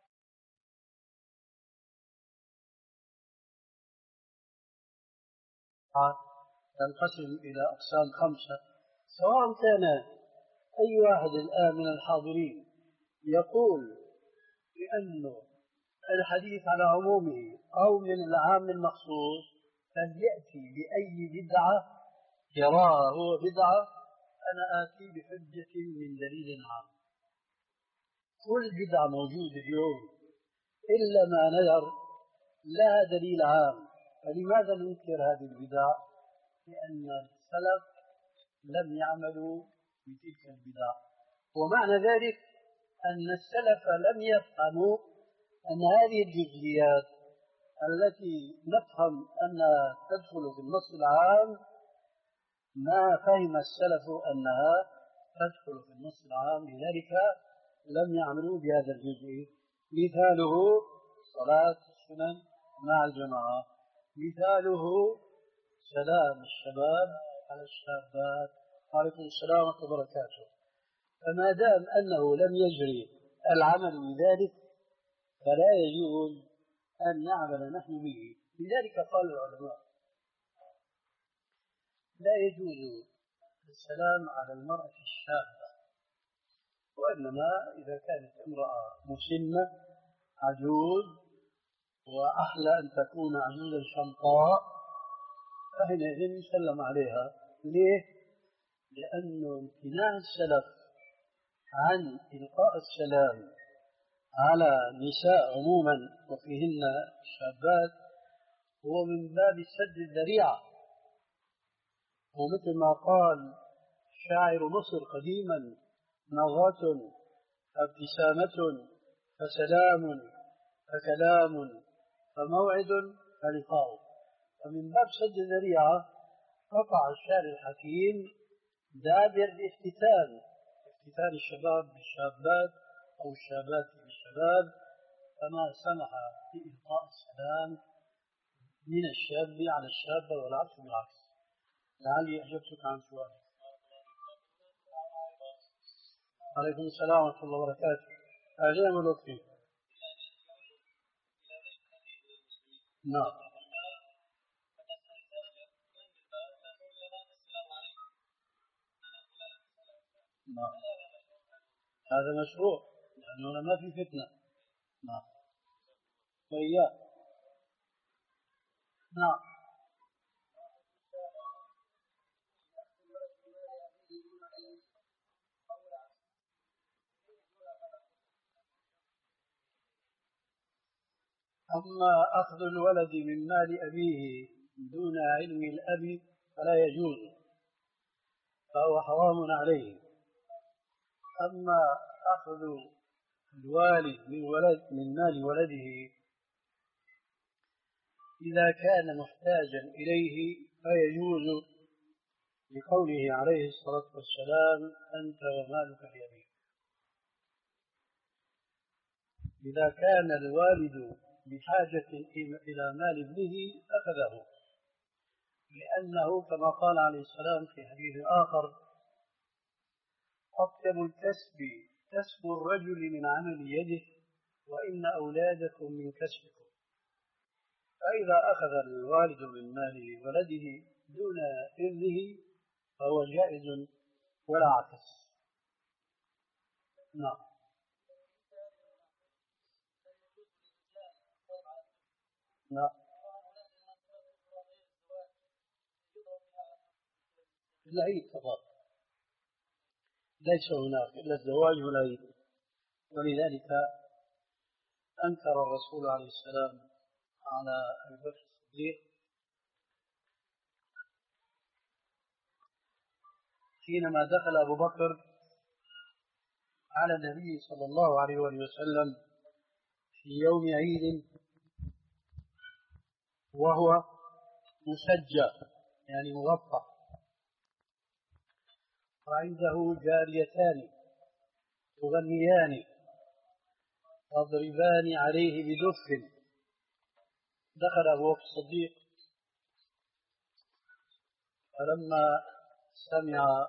تنقسم إلى أقسام خمسة. سواء كان أي واحد الآن من الحاضرين يقول بأنه الحديث على عمومه أو من العام المخصوص، فليأتي بأي بدعة يراها هو بدعة، أنا آتي بحجة من دليل عام. كل بدعة موجودة اليوم إلا ما نذر لها دليل عام. فلماذا ننكر هذه البدع؟ لأن السلف لم يعملوا بتلك البدع. ومعنى ذلك أن السلف لم يفهموا أن هذه الجزئيات التي نفهم أنها تدخل في النص العام، ما فهم السلف أنها تدخل في النص العام، لذلك لم يعملوا بهذا الجزء. مثاله صلاة السنن مع الجماعة، مثاله سلام الشباب على الشابات. عليكم السلام ورحمة الله وبركاته. فما دام أنه لم يجري العمل بذلك فلا يجوز أن نعمل نحن به. لذلك قال العلماء: لا يجوز السلام على المرأة الشابة، وإنما إذا كانت امرأة مسنة عجوز، وأحلى أن تكون عجوزا شمطاء، فحينئذ يسلم عليها. ليه؟ لأن امتناع السلف عن إلقاء السلام على نساء عموما وفيهن الشابات هو من باب سد الذريعة. ومثل ما قال شاعر مصر قديما: نظرة فابتسامة فسلام فكلام فموعد فلقاء. فمن باب سد الذريعة قطع الشاعر الحكيم دابر الافتتان، افتتان الشباب بالشابات أو الشابات بالشباب، فما سمح بإلقاء السلام من الشاب على الشابة والعكس بالعكس. لعلي أجبتك عن سؤالك. عليكم السلام ورحمة الله وبركاته. أهلا ولطفي. نعم. نعم. هذا مشروع لأنه ما في فتنة. نعم. وإياه. نعم. أما أخذ الولد من مال أبيه دون علم الأب فلا يجوز، فهو حرام عليه. أما أخذ الوالد من ولد من مال ولده إذا كان محتاجا إليه فيجوز، لقوله عليه الصلاة والسلام: أنت ومالك لأبيك. إذا كان الوالد بحاجة إلى مال ابنه أخذه، لأنه كما قال عليه السلام في حديث آخر: أطيب الكسب كسب الرجل من عمل يده، وإن أولادكم من كسبكم. فإذا أخذ الوالد من مال ولده دون إذنه فهو جائز ولا عكس. نعم. نعم. العيد فقط، ليس هناك إلا الزواج والعيد. ولذلك أنكر الرسول عليه السلام على أبي بكر الصديق حينما دخل أبو بكر على النبي صلى الله عليه وسلم في يوم عيد وهو مسجى يعني مغطى، وعنده جاريتان تغنيان تضربان عليه بدف. دخل أبو بكر الصديق فلما سمع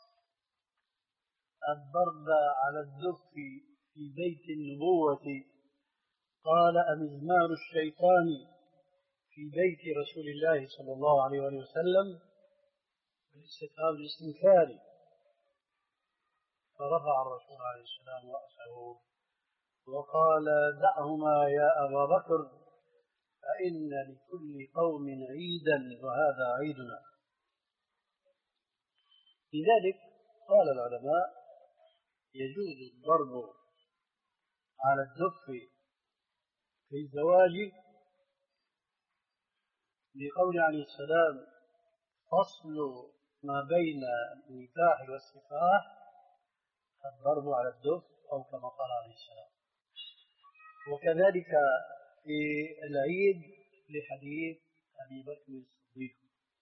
الضرب على الدف في بيت النبوة قال: أمزمار الشيطان في بيت رسول الله صلى الله عليه وسلم، بالاستفهام الاستنكاري. فرفع الرسول عليه السلام رأسه وقال: دعهما يا أبا بكر، فإن لكل قوم عيدا وهذا عيدنا. لذلك قال العلماء: يجوز الضرب على الدف في الزواج لقول عليه السلام: فصل ما بين النكاح والسفاح الضرب على الدف، أو كما قال عليه السلام. وكذلك في العيد لحديث أبي بكر الصديق،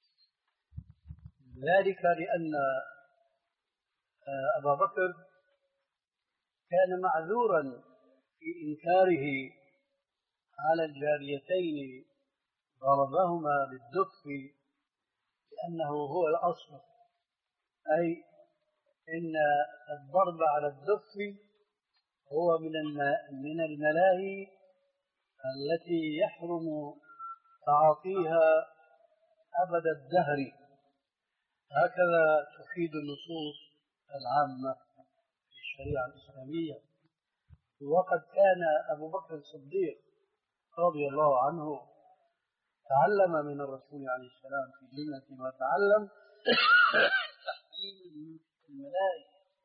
ذلك لأن أبا بكر كان معذورا في إنكاره على الجاريتين ضربهما بالدف، لأنه هو الأصل، أي إن الضرب على الدف هو من من الملاهي التي يحرم تعاطيها أبد الدهر، هكذا تفيد النصوص العامة في الشريعة الإسلامية. وقد كان أبو بكر الصديق رضي الله عنه تعلم من الرسول عليه السلام في جملة ما تعلم تحريم الملاهي،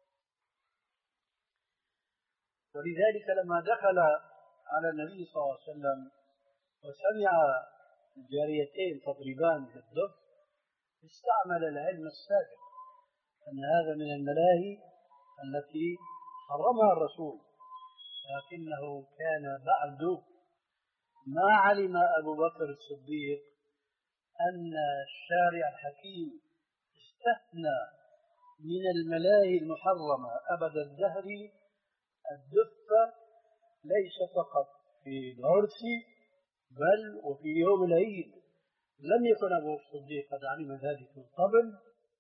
ولذلك لما دخل على النبي صلى الله عليه وسلم وسمع الجاريتين تضربان بالدف استعمل العلم السابق أن هذا من الملاهي التي حرمها الرسول، لكنه كان بعد ما علم أبو بكر الصديق أن الشارع الحكيم استثنى من الملاهي المحرمة أبد الدهر الدف، ليس فقط في العرس بل وفي يوم العيد. لم يكن أبو الصديق قد علم ذلك من قبل،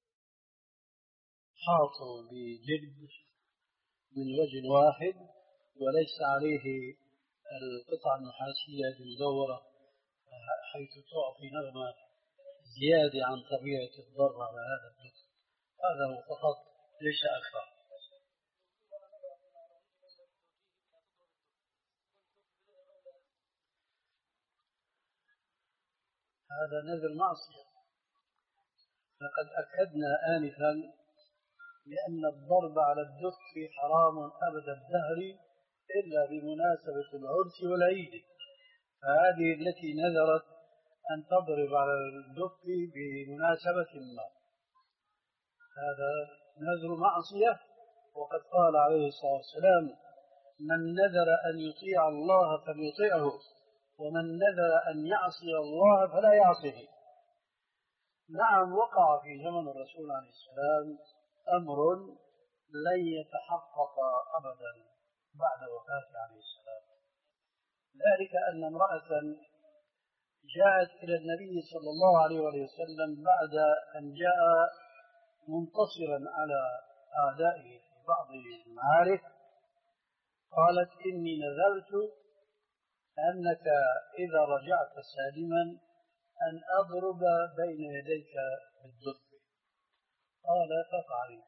حاطوا بجلد من وجه واحد وليس عليه القطعة النحاسية المدورة حيث تعطي نغمة زيادة عن طبيعة الضرب على هذا الدف. هذا هو فقط، ليس أكثر. هذا نذر معصية. لقد أكدنا آنفا لأن الضرب على الدف حرام أبد الدهر إلا بمناسبة العرس والعيد، فهذه التي نذرت أن تضرب على الدف بمناسبة ما، هذا نذر معصية. وقد قال عليه الصلاة والسلام: من نذر أن يطيع الله فليطيعه، ومن نذر أن يعصي الله فلا يعصيه. نعم، وقع في زمن الرسول عليه السلام أمر لن يتحقق أبدا بعد وفاته عليه السلام، ذلك أن امرأة جاءت إلى النبي صلى الله عليه وسلم بعد أن جاء منتصرا على أعدائه في بعض المعارك، قالت: إني نذرت أنك إذا رجعت سالما أن أضرب بين يديك بالدف. قال: فافعلي.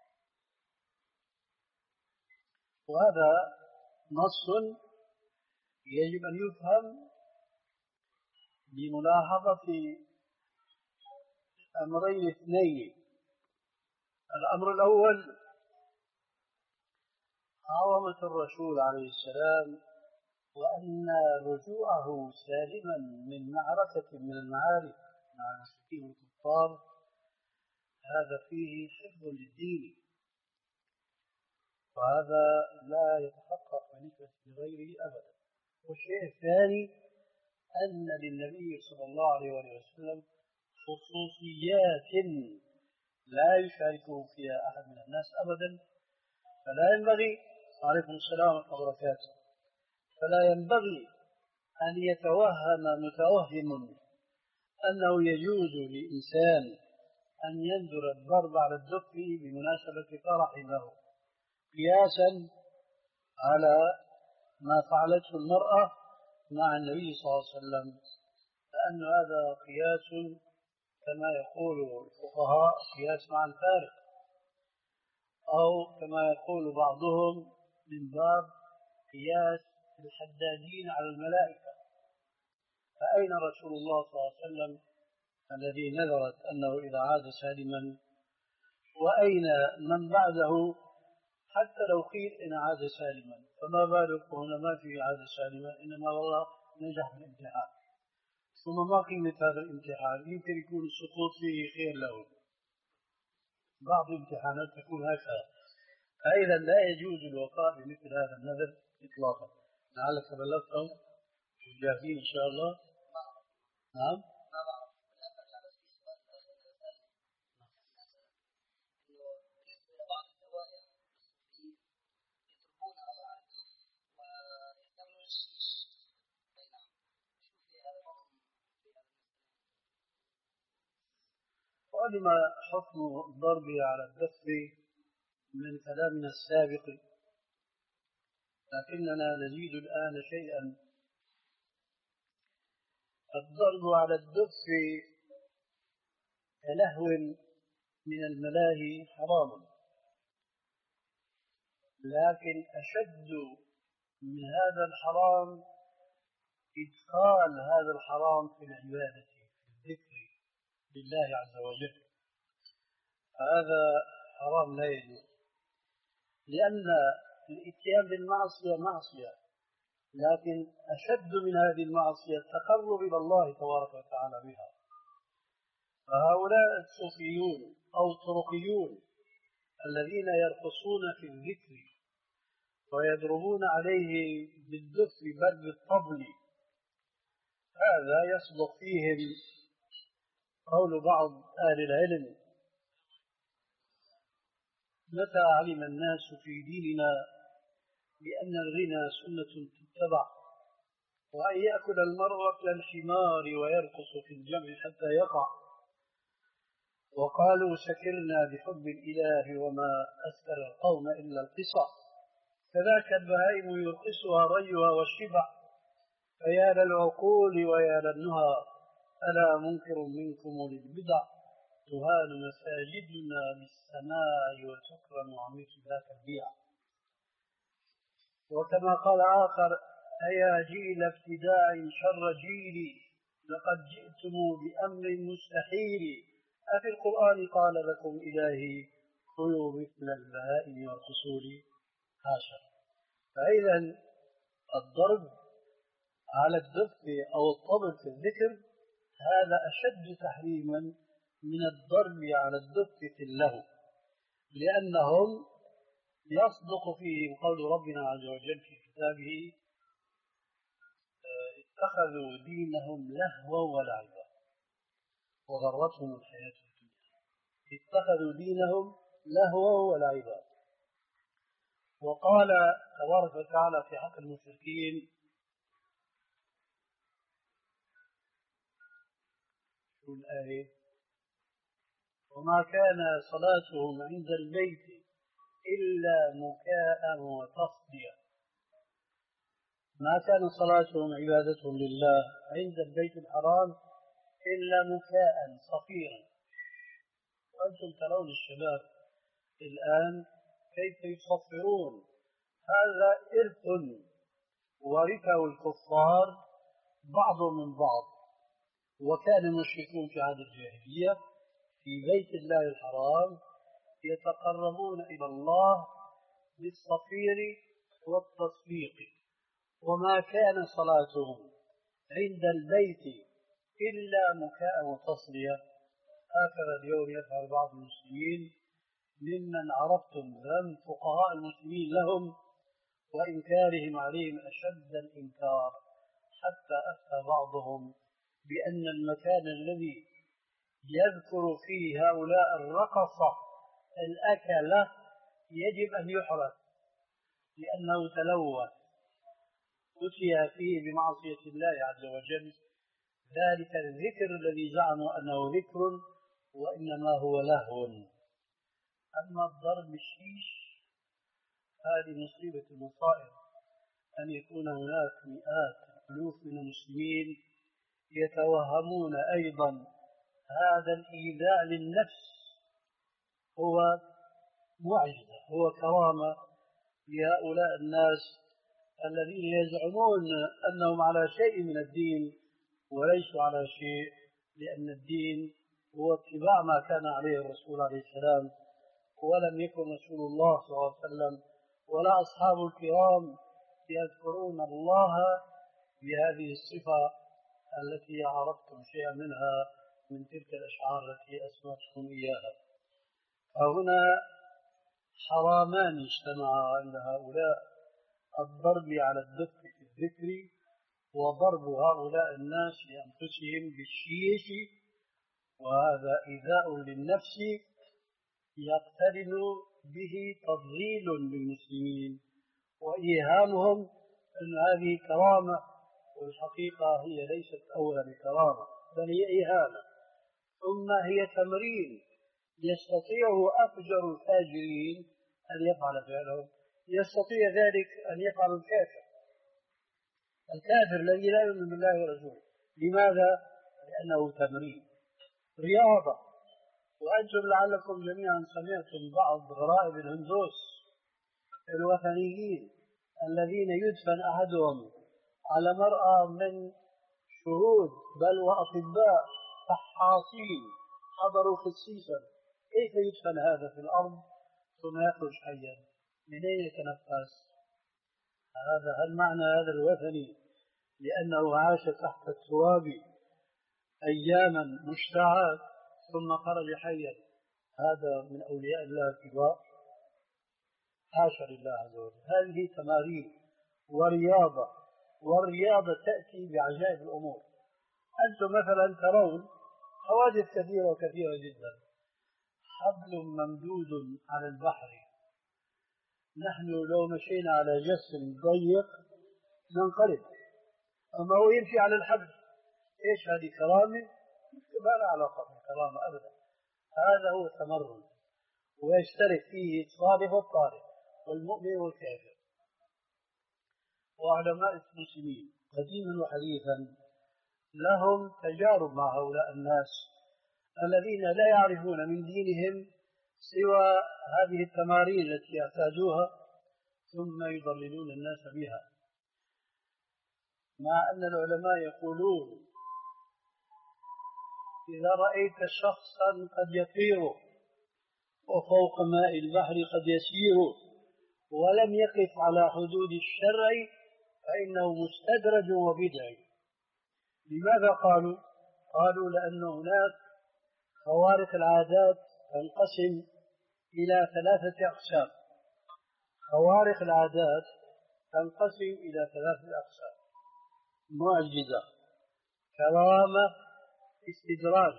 وهذا نص يجب أن يفهم بملاحظة أمرين اثنين. الأمر الأول: عظمة الرسول عليه السلام، وأن رجوعه سالما من معركة من المعارك مع المشركين والكفار هذا فيه حفظ للدين، وهذا لا يتحقق بنسبة لغيره أبدا. والشيء الثاني: أن للنبي صلى الله عليه وسلم خصوصيات لا يشاركه فيها أحد من الناس أبدا. فلا ينبغي، عليكم السلام ورحمة الله وبركاته، فلا ينبغي أن يتوهم متوهم أنه يجوز لإنسان أن ينذر الضرب على الدف بمناسبة فرح له، قياسا على ما فعلته المرأة مع النبي صلى الله عليه وسلم، لأن هذا قياس كما يقول الفقهاء قياس مع الفارق، أو كما يقول بعضهم من باب قياس الحدادين على الملائكة. فأين رسول الله صلى الله عليه وسلم الذي نذرت أنه إذا عاد سالما؟ وأين من بعده حتى لو قيل إن عاد سالما؟ فما بالك هنا ما في عاد سالما، إنما والله نجح في الامتحان. ثم ما قيمة هذا الامتحان؟ يمكن يكون السقوط فيه خير له، بعض الامتحانات تكون هكذا. فإذا لا يجوز الوفاء بمثل هذا النذر إطلاقا. لعلك بلغتهم جاهزين إن شاء الله. نعم. وعلم حكم الضرب على الدف من كلامنا السابق، لكننا نزيد الآن شيئا. الضرب على الدف كلهو من الملاهي حرام، لكن أشد من هذا الحرام إدخال هذا الحرام في العبادة، في الذكر لله عز وجل. هذا حرام لا يجوز، لأن الاتيان بالمعصية معصية، لكن أشد من هذه المعصية التقرب إلى الله تبارك وتعالى بها. فهؤلاء الصوفيون أو الطرقيون الذين يرقصون في الذكر ويضربون عليه بالدف بل بالطبل، هذا يصدق فيهم قول بعض أهل العلم: متى علم الناس في ديننا بأن الغنى سنة تتبع، وأن يأكل المرء أكل الحمار ويرقص في الجمع حتى يقع، وقالوا سكرنا بحب الإله وما أسكر القوم إلا القصى، كذاك البهائم يرقصها ريها والشبع، فيا للعقول ويا للنهى، ألا منكر منكم للبدع، تهان مساجدنا بالسماء وتكرم ومثل ذاك البيع. وكما قال آخر: أيا جيل ابتداع شر جيلي، لقد جئتم بأمر مستحيل، أفي القرآن قال لكم إلهي كلوا مثل البهائم والقصور؟ حاشا. فإذا الضرب على الدف أو الطبل في الذكر هذا أشد تحريما من الضرب على الدف في اللهو، لأنهم يصدق فيهم قول ربنا عز وجل في كتابه: اتخذوا دينهم لهوا ولعبا وغرتهم الحياة الدنيا. اتخذوا دينهم لهوا ولعبا. وقال تبارك وتعالى في حق المشركين: شو الآية؟ وما كان صلاتهم عند البيت إلا مكاء وتصديا. ما كان صلاتهم عبادتهم لله عند البيت الحرام إلا مكاء صفيرا. وأنتم ترون الشباب الآن كيف يصفرون. هذا إرث ورثه الكفار بعض من بعض. وكان المشركون في عهد الجاهلية في بيت الله الحرام يتقربون إلى الله بالصفير والتصفيق، وما كان صلاتهم عند البيت إلا مكاء وتصديا. هكذا اليوم يفعل بعض المسلمين ممن عرفتم ذم فقهاء المسلمين لهم وإنكارهم عليهم أشد الإنكار، حتى أفتى بعضهم بأن المكان الذي يذكر فيه هؤلاء الرقصة الأكلة يجب أن يحرق لأنه تلوث، أتي فيه بمعصية الله عز وجل، ذلك الذكر الذي زعموا أنه ذكر وإنما هو لهو. أما الضرب بالشيش هذه مصيبة المصائب، أن يكون هناك مئات ألوف من المسلمين يتوهمون أيضا هذا الإيذاء للنفس هو معجزة، هو كرامة لهؤلاء الناس الذين يزعمون أنهم على شيء من الدين وليسوا على شيء، لأن الدين هو اتباع ما كان عليه الرسول عليه السلام، ولم يكن رسول الله صلى الله عليه وسلم ولا أصحاب الكرام يذكرون الله بهذه الصفة التي عرفتم شيئا منها من تلك الأشعار التي أسمعتكم إياها. فهنا حرامان اجتمعا عند هؤلاء: الضرب على الدف في الذكر، وضرب هؤلاء الناس لأنفسهم بالشيش، وهذا إيذاء للنفس يقترن به تضليل للمسلمين وإيهامهم أن هذه كرامة، والحقيقة هي ليست أولا بكرامة بل هي إيهامة، ثم هي تمرين يستطيع أفجر الفاجرين أن يفعل فعلهم، يستطيع ذلك أن يفعل الكافر الكافر الذي لا يؤمن بالله ورسوله. لماذا؟ لأنه تمرين رياضة. وأنتم لعلكم جميعا سمعتم بعض غرائب الهندوس الوثنيين الذين يدفن أحدهم على مرأى من شهود بل وأطباء فحاصين حضروا خصيصا، كيف يدفن هذا في الأرض ثم يخرج حيا؟ من أين يتنفس؟ هذا هل معنى هذا الوثني لأنه عاش تحت التراب أياما مشتعات ثم خرج حيا؟ هذا من أولياء الله الكبار؟ حاشا لله عز وجل. هذه تمارين ورياضة، والرياضة تأتي بعجائب الأمور. أنتم مثلا ترون حوادث كثيرة وكثيرة جدا، حبل ممدود على البحر، نحن لو مشينا على جسم ضيق ننقلب، أما هو يمشي على الحبل. إيش هذه؟ كرامة؟ ما لا علاقة بالكرامة أبدا. هذا هو التمرد، ويشترك فيه الصالح والطالح والمؤمن والكافر. وعلماء المسلمين قديما وحديثا لهم تجارب مع هؤلاء الناس الذين لا يعرفون من دينهم سوى هذه التمارين التي يعتادوها ثم يضللون الناس بها. مع أن العلماء يقولون: إذا رأيت شخصا قد يطير وفوق ماء البحر قد يسير ولم يقف على حدود الشرع فإنه مستدرج وبدعي. لماذا قالوا؟ قالوا لأن هناك خوارق العادات تنقسم إلى ثلاثة أقسام. خوارق العادات تنقسم إلى ثلاثة أقسام: معجزة، كرامة، استدراج.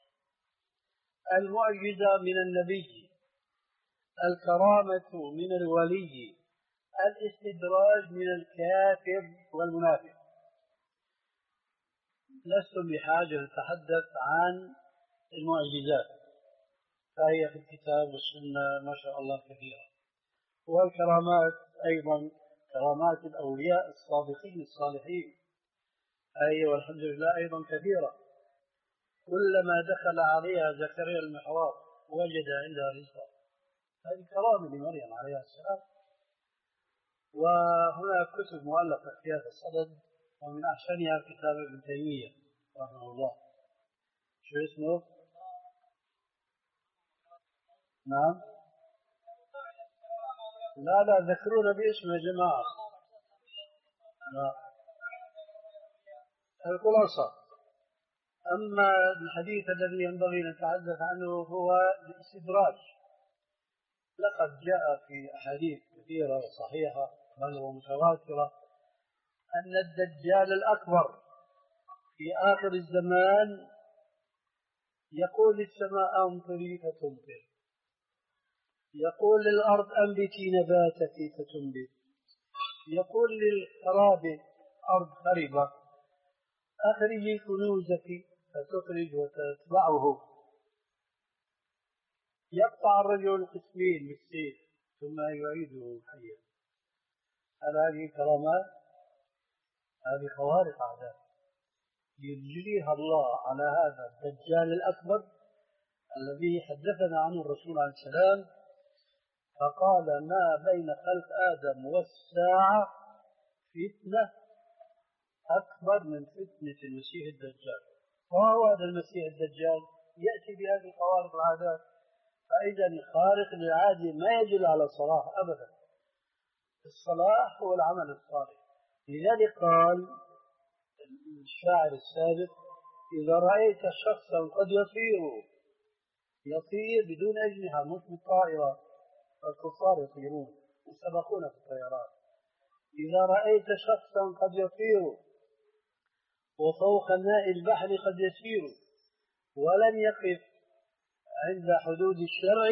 المعجزة من النبي، الكرامة من الولي، الاستدراج من الكافر والمنافق. لستم بحاجة للتحدث عن المعجزات، فهي في الكتاب والسنة ما شاء الله كثيرة. والكرامات أيضا كرامات الأولياء الصادقين الصالحين، أي والحمد لله أيضا كثيرة. كلما دخل عليها زكريا المحراب وجد عندها رزقا، هذه كرامة لمريم عليها السلام. وهناك كتب مؤلفة في هذا الصدد، ومن أحسنها كتاب ابن تيمية رحمه الله. شو اسمه؟ نعم؟ لا لا ذكرونا باسمه يا جماعة. لا. الخلاصة، أما الحديث الذي ينبغي أن نتحدث عنه هو الاستدراج. لقد جاء في أحاديث كثيرة وصحيحة بل ومتواترة أن الدجال الأكبر في آخر الزمان يقول للسماء أمطري فتمطر، يقول للأرض أنبتي نباتك فتنبت، يقول للخراب أرض خربة أخرجي كنوزك فتخرج وتتبعه، يقطع الرجل قسمين بالسيف ثم يعيده حيا. هل هذه كرامات؟ هذه خوارق عادات يجريها الله على هذا الدجال الأكبر الذي حدثنا عنه الرسول عليه السلام، فقال ما بين خلق آدم والساعة فتنة أكبر من فتنة المسيح الدجال. وهو هذا المسيح الدجال يأتي بهذه خوارق العادات. فإذا الخارق للعادة ما يدل على صلاح أبدا. الصلاح هو العمل الصالح. لذلك قال الشاعر السابق إذا رأيت شخصا قد يطير يطير بدون أجنحة مش بالطائرة، الكفار يطيرون يسبقون في الطيران، إذا رأيت شخصا قد يطير وفوق ماء البحر قد يسير ولم يقف عند حدود الشرع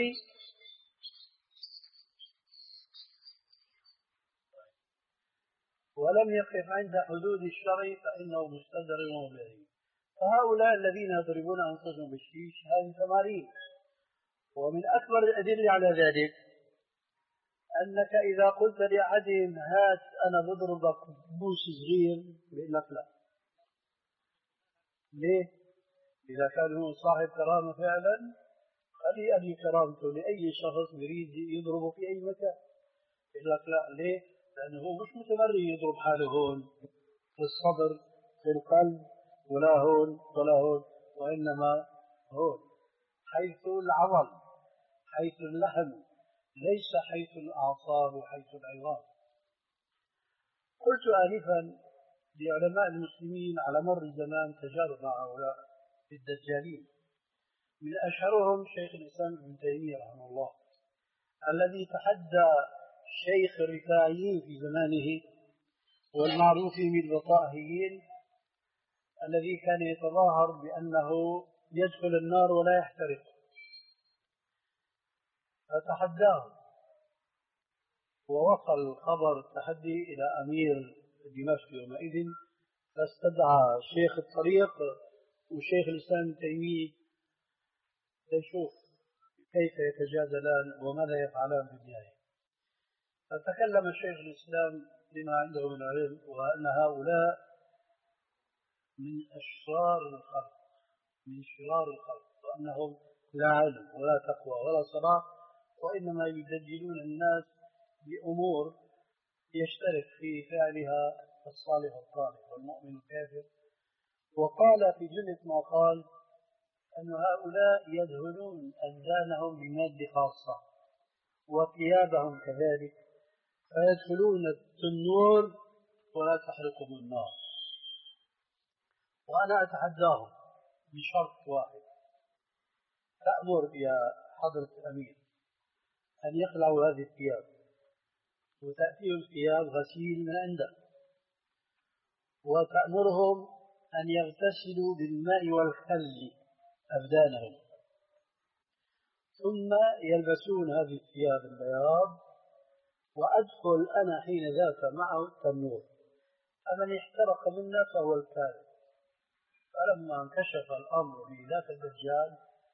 ولم يقف عند حدود الشرع فإنه مستدرج به. فهؤلاء الذين يضربون أنفسهم بالشيش هذه تمارين. ومن أكبر الأدلة على ذلك أنك إذا قلت لأحدهم هات أنا بضربك بوس صغير بيقول لك لا. ليه؟ إذا كان هو صاحب كرامة فعلا خليه أبي كرامته لأي شخص يريد يضربه في أي مكان. يقول لك لا. ليه؟ لأنه هو مش متمرن يضرب حاله هون في الصدر في القلب ولا هون ولا هون، وإنما هون حيث العضل حيث اللحم ليس حيث الأعصاب وحيث العظام. قلت آنفا لعلماء المسلمين على مر الزمان تجارب مع هؤلاء الدجالين، من أشهرهم شيخ الإسلام ابن تيمية رحمه الله الذي تحدى شيخ الرفاعيين في زمانه والمعروفين بالبطائيين الذي كان يتظاهر بأنه يدخل النار ولا يحترق، فتحداه ووصل خبر التحدي إلى أمير دمشق يومئذ، فاستدعى شيخ الطريق وشيخ الإسلام ابن تيمية ليشوف كيف يتجادلان وماذا يفعلان في النهاية. فتكلم شيخ الإسلام بما عنده من علم وأن هؤلاء من أشرار الخلق من شرار الخلق، وأنهم لا علم ولا تقوى ولا صلاح، وإنما يدجلون الناس بأمور يشترك في فعلها الصالح الطالح والمؤمن الكافر. وقال في جملة ما قال أن هؤلاء يدهنون أبدانهم بمادة خاصة وثيابهم كذلك، فيدخلون التنور ولا تحرقهم النار. وأنا أتحداهم بشرط واحد، تأمر يا حضرة الأمير أن يخلعوا هذه الثياب وتأتيهم ثياب غسيل من عندك، وتأمرهم أن يغتسلوا بالماء والخل أبدانهم، ثم يلبسون هذه الثياب البياض، وأدخل أنا حين ذاك معه التنور، فمن احترق منا فهو الكاذب. فلما انكشف الأمر بذاك الدجال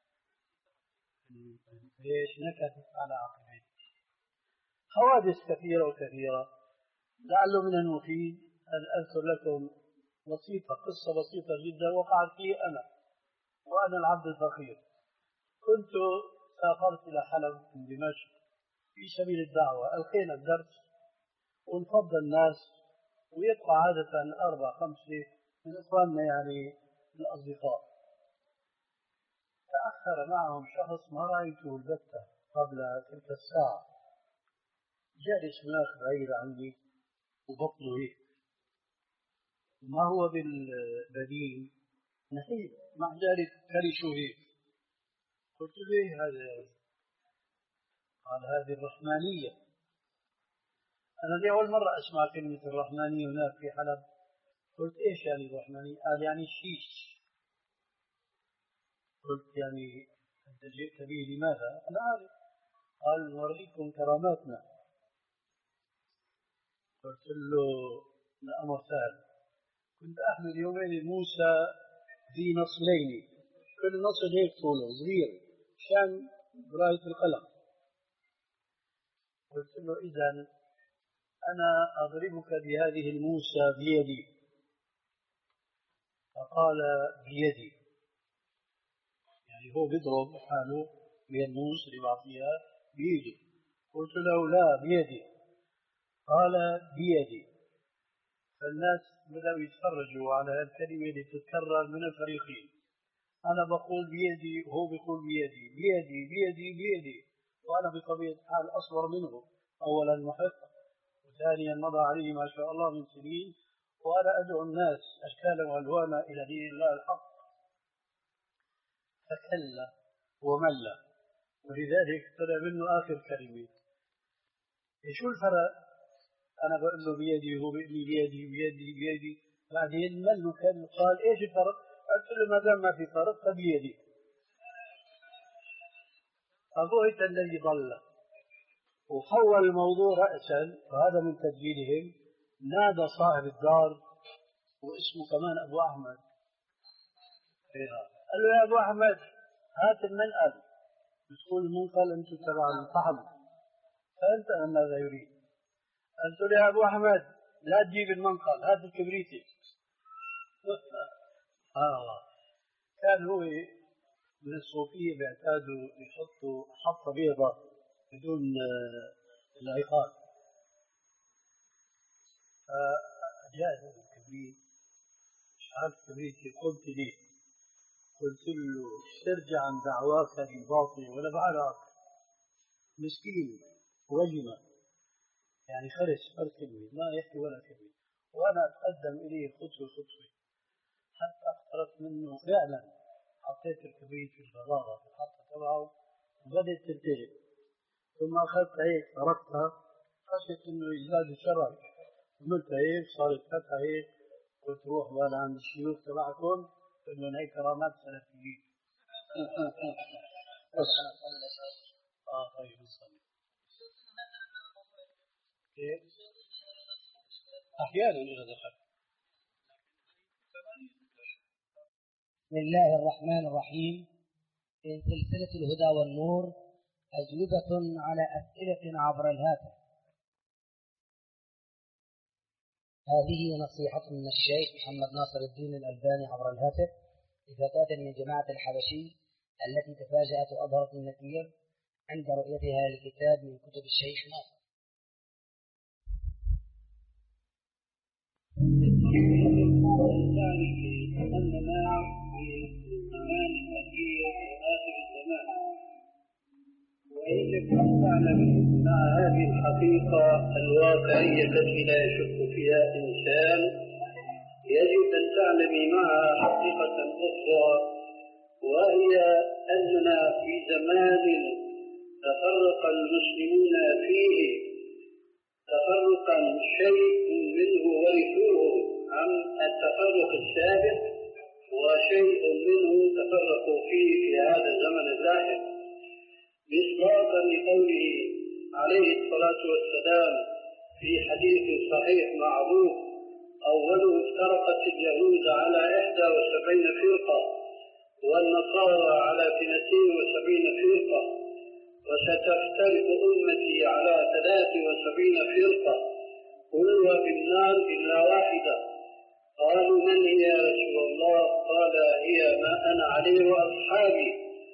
ليش نكثت على عقبيه. حوادث كثيرة وكثيرة، لعل من المفيد أن أذكر لكم بسيطة قصة بسيطة جدا وقعت فيه أنا وأنا العبد الفقير. كنت سافرت إلى حلب من دمشق في سبيل الدعوة، ألقينا الدرس وانفض الناس، ويبقى عادة أربع خمسة من إخواننا يعني الأصدقاء. تأخر معهم شخص ما رأيته البتة قبل تلك الساعة، جالس هناك بعيد عني وبطنه هيك ما هو بالبديل نحيل مع ذلك كرشه هيك. قلت له هذا؟ قال هذه الرحمانية. أنا دي أول مرة أسمع كلمة الرحمانية هناك في حلب. قلت إيش يعني الرحمانية؟ قال يعني الشيش. قلت يعني أنت جئت به لماذا؟ أنا عارف. قال نوريكم كراماتنا. قلت له لا أمر سهل. كنت أحمل يومين موسى ذي نصلين، كل نصل هيك طوله صغير عشان قراية القلم. قلت له إذن أنا أضربك بهذه الموسى بيدي. فقال بيدي، يعني هو بيضرب حاله بالنوس اللي بعطيها بيده. قلت له لا بيدي. قال بيدي. فالناس بدأوا يتفرجوا على الكلمة اللي تتكرر من الفريقين. أنا بقول بيدي وهو بيقول بيدي بيدي بيدي بيدي، وأنا بطبيعة الحال أصغر منه، أولا محق، وثانيا مضى عليه ما شاء الله من سنين، وأنا أدعو الناس أشكالا وألوانا إلى دين الله الحق. فكلا ومل، ولذلك طلع منه آخر كلمة. شو الفرق؟ أنا بقول له بيدي وهو بيقول لي بيدي بيدي بيدي، بعدين مل وكان قال إيش الفرق؟ قلت له ما دام ما في فرق فبيدي. فبهت الذي ضل وحول الموضوع رأسا، وهذا من تدليلهم. نادى صاحب الدار واسمه كمان أبو أحمد، قال له يا أبو أحمد هات المنقل. بتقول المنقل أنتم تبع الفحم، فأنت ماذا يريد؟ قلت له يا أبو أحمد لا تجيب المنقل، هات الكبريتي. آه كان هو من الصوفية بيعتادوا يحطوا حطة بيضة بدون العقاد. فجاء الكبريت، مش عارف كبريتي، قلت ليه؟ قلت له ترجع عن دعواك الباطلة ولا بعرف. مسكين وجمة يعني خرس فرق كلمة ما يحكي ولا كلمة، وأنا أتقدم إليه خطوة خطوة حتى اقتربت منه. فعلا حطيت الكبريت في البرارة في الحطة تبعه وبدأت تلتهب، ثم أخذت هيك تركتها خشيت إنه يزداد شرر، عملت هيك صارت فتحة هيك. قلت روح وأنا عند الشيوخ تبعكم إنه هي كرامات سلفيين. آه طيب نصلي. أحيانا إذا دخل. بسم الله الرحمن الرحيم. في سلسلة الهدى والنور أجوبة على أسئلة عبر الهاتف. هذه نصيحة من الشيخ محمد ناصر الدين الألباني عبر الهاتف لفتاة من جماعة الحبشي التي تفاجأت وأظهرت النكير عند رؤيتها لكتاب من كتب الشيخ ناصر. أننا في زمان الأخير وآخر الزمان، وإنك تعلم مع هذه الحقيقة الواقعية التي لا يشك فيها إنسان، يجب أن تعلمي معها حقيقة أخرى، وهي أننا في زمان تفرق المسلمون فيه تفرقا شيء منه ورثوه عن التفرق السابق، وشيء منه تفرقوا فيه في هذا الزمن اللاحق، مصداقا لقوله عليه الصلاة والسلام في حديث صحيح معروف: أوله افترقت اليهود على إحدى وسبعين فرقة والنصارى على اثنتين وسبعين فرقة، وستفترق أمتي على ثلاث وسبعين فرقة كلها في النار إلا واحدة. قالوا من هي يا رسول الله؟ قال هي ما أنا عليه وأصحابي.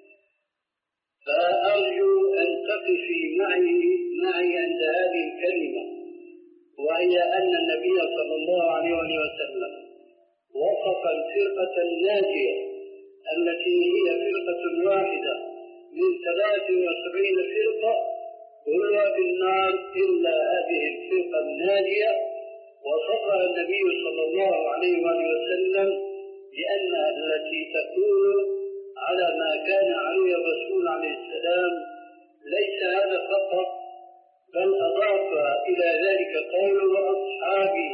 فأرجو أن تقفي معي معي عند هذه الكلمة، وهي أن النبي صلى الله عليه وسلم وصف الفرقة الناجية التي هي فرقة واحدة من ثلاث وسبعين فرقة كلها في النار إلا هذه الفرقة الناجية، وصفها النبي صلى الله عليه وسلم بأنها التي تكون على ما كان عليه الرسول عليه السلام. ليس هذا فقط، بل أضاف إلى ذلك قوله وأصحابي.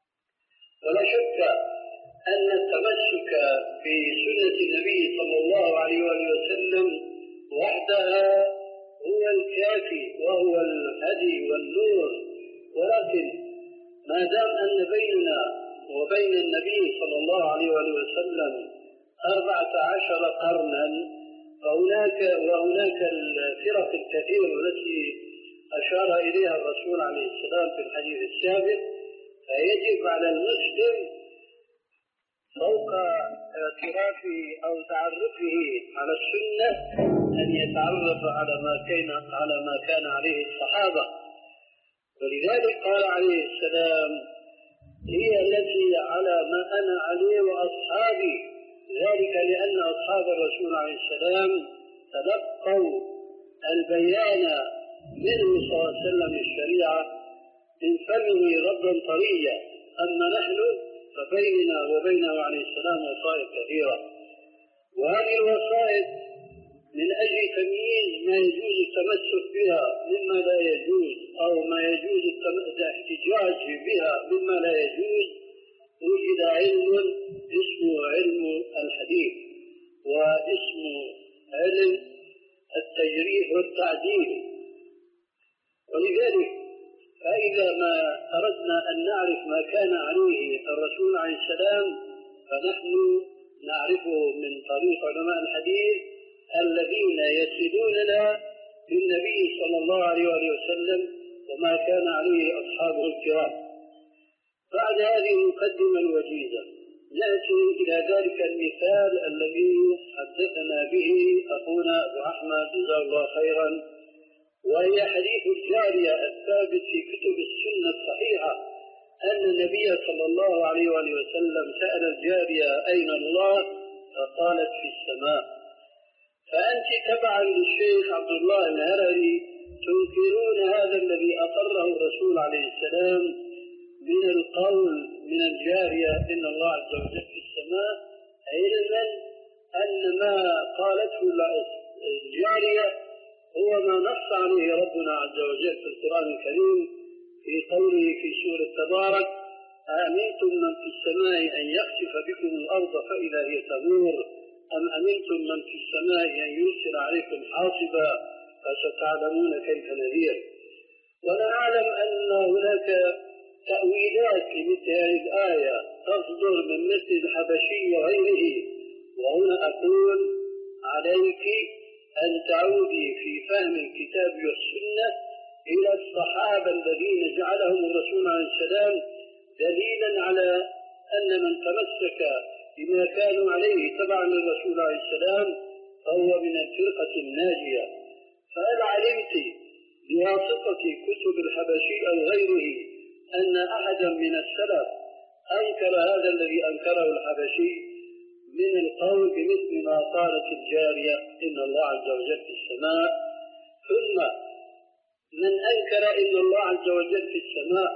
ولا شك أن التمسك بسنة النبي صلى الله عليه وسلم وحدها هو الكافي وهو الهدي والنور، ولكن ما دام أن بيننا وبين النبي صلى الله عليه وسلم أربعة عشر قرنا، فهناك وهناك الفرق الكثيرة التي أشار إليها الرسول عليه السلام في الحديث السابق، فيجب على المسلم فوق اعترافه أو تعرفه على السنة أن يتعرف على ما كان على ما كان عليه الصحابة. ولذلك قال عليه السلام: هي التي على ما أنا عليه وأصحابي، ذلك لأن أصحاب الرسول عليه السلام تلقوا البيان منه صلى الله عليه وسلم الشريعة من فمه ردا طريا، أما نحن فبيننا وبينه عليه السلام وصائد كثيرة، وهذه الوصائد من أجل تمييز ما يجوز التمسك بها مما لا يجوز، أو ما يجوز الاحتجاج بها مما لا يجوز، وجد علم اسمه علم الحديث، واسمه علم التجريح والتعديل. ولذلك فإذا ما أردنا أن نعرف ما كان عليه الرسول عليه السلام فنحن نعرفه من طريق علماء الحديث الذين يسلوننا بالنبي صلى الله عليه وسلم وما كان عليه أصحابه الكرام. بعد هذه المقدمة الوجيزة نأتي إلى ذلك المثال الذي حدثنا به أخونا أبو أحمد جزاه الله خيرا، وهي حديث الجارية الثابت في كتب السنة الصحيحة أن النبي صلى الله عليه وسلم سأل الجارية: أين الله؟ فقالت: في السماء. فأنت تبعا للشيخ عبد الله الهرري تنكرون هذا الذي أقره الرسول عليه السلام من القول من الجارية إن الله عز وجل في السماء، علما أن ما قالته الجارية هو ما نص عليه ربنا عز وجل في القرآن الكريم في قوله في سورة تبارك: أأمنتم من في السماء أن يخسف بكم الأرض فإذا هي تمور أم أمنتم من في السماء أن يرسل عليكم حاصبا فستعلمون كيف نذير. ونعلم أن هناك تأويلات لمثل هذه الآية تصدر من مثل الحبشي وغيره، وهنا أقول عليك أن تعودي في فهم الكتاب والسنة إلى الصحابة الذين جعلهم الرسول عليه السلام دليلا على أن من تمسك بما كانوا عليه تبعا للرسول عليه السلام فهو من الفرقة الناجية. فهل علمت بواسطة كتب الحبشي أو غيره أن أحدا من السلف أنكر هذا الذي أنكره الحبشي من القول بمثل ما قالت الجارية إن الله عز وجل في السماء؟ ثم من أنكر إن الله عز وجل في السماء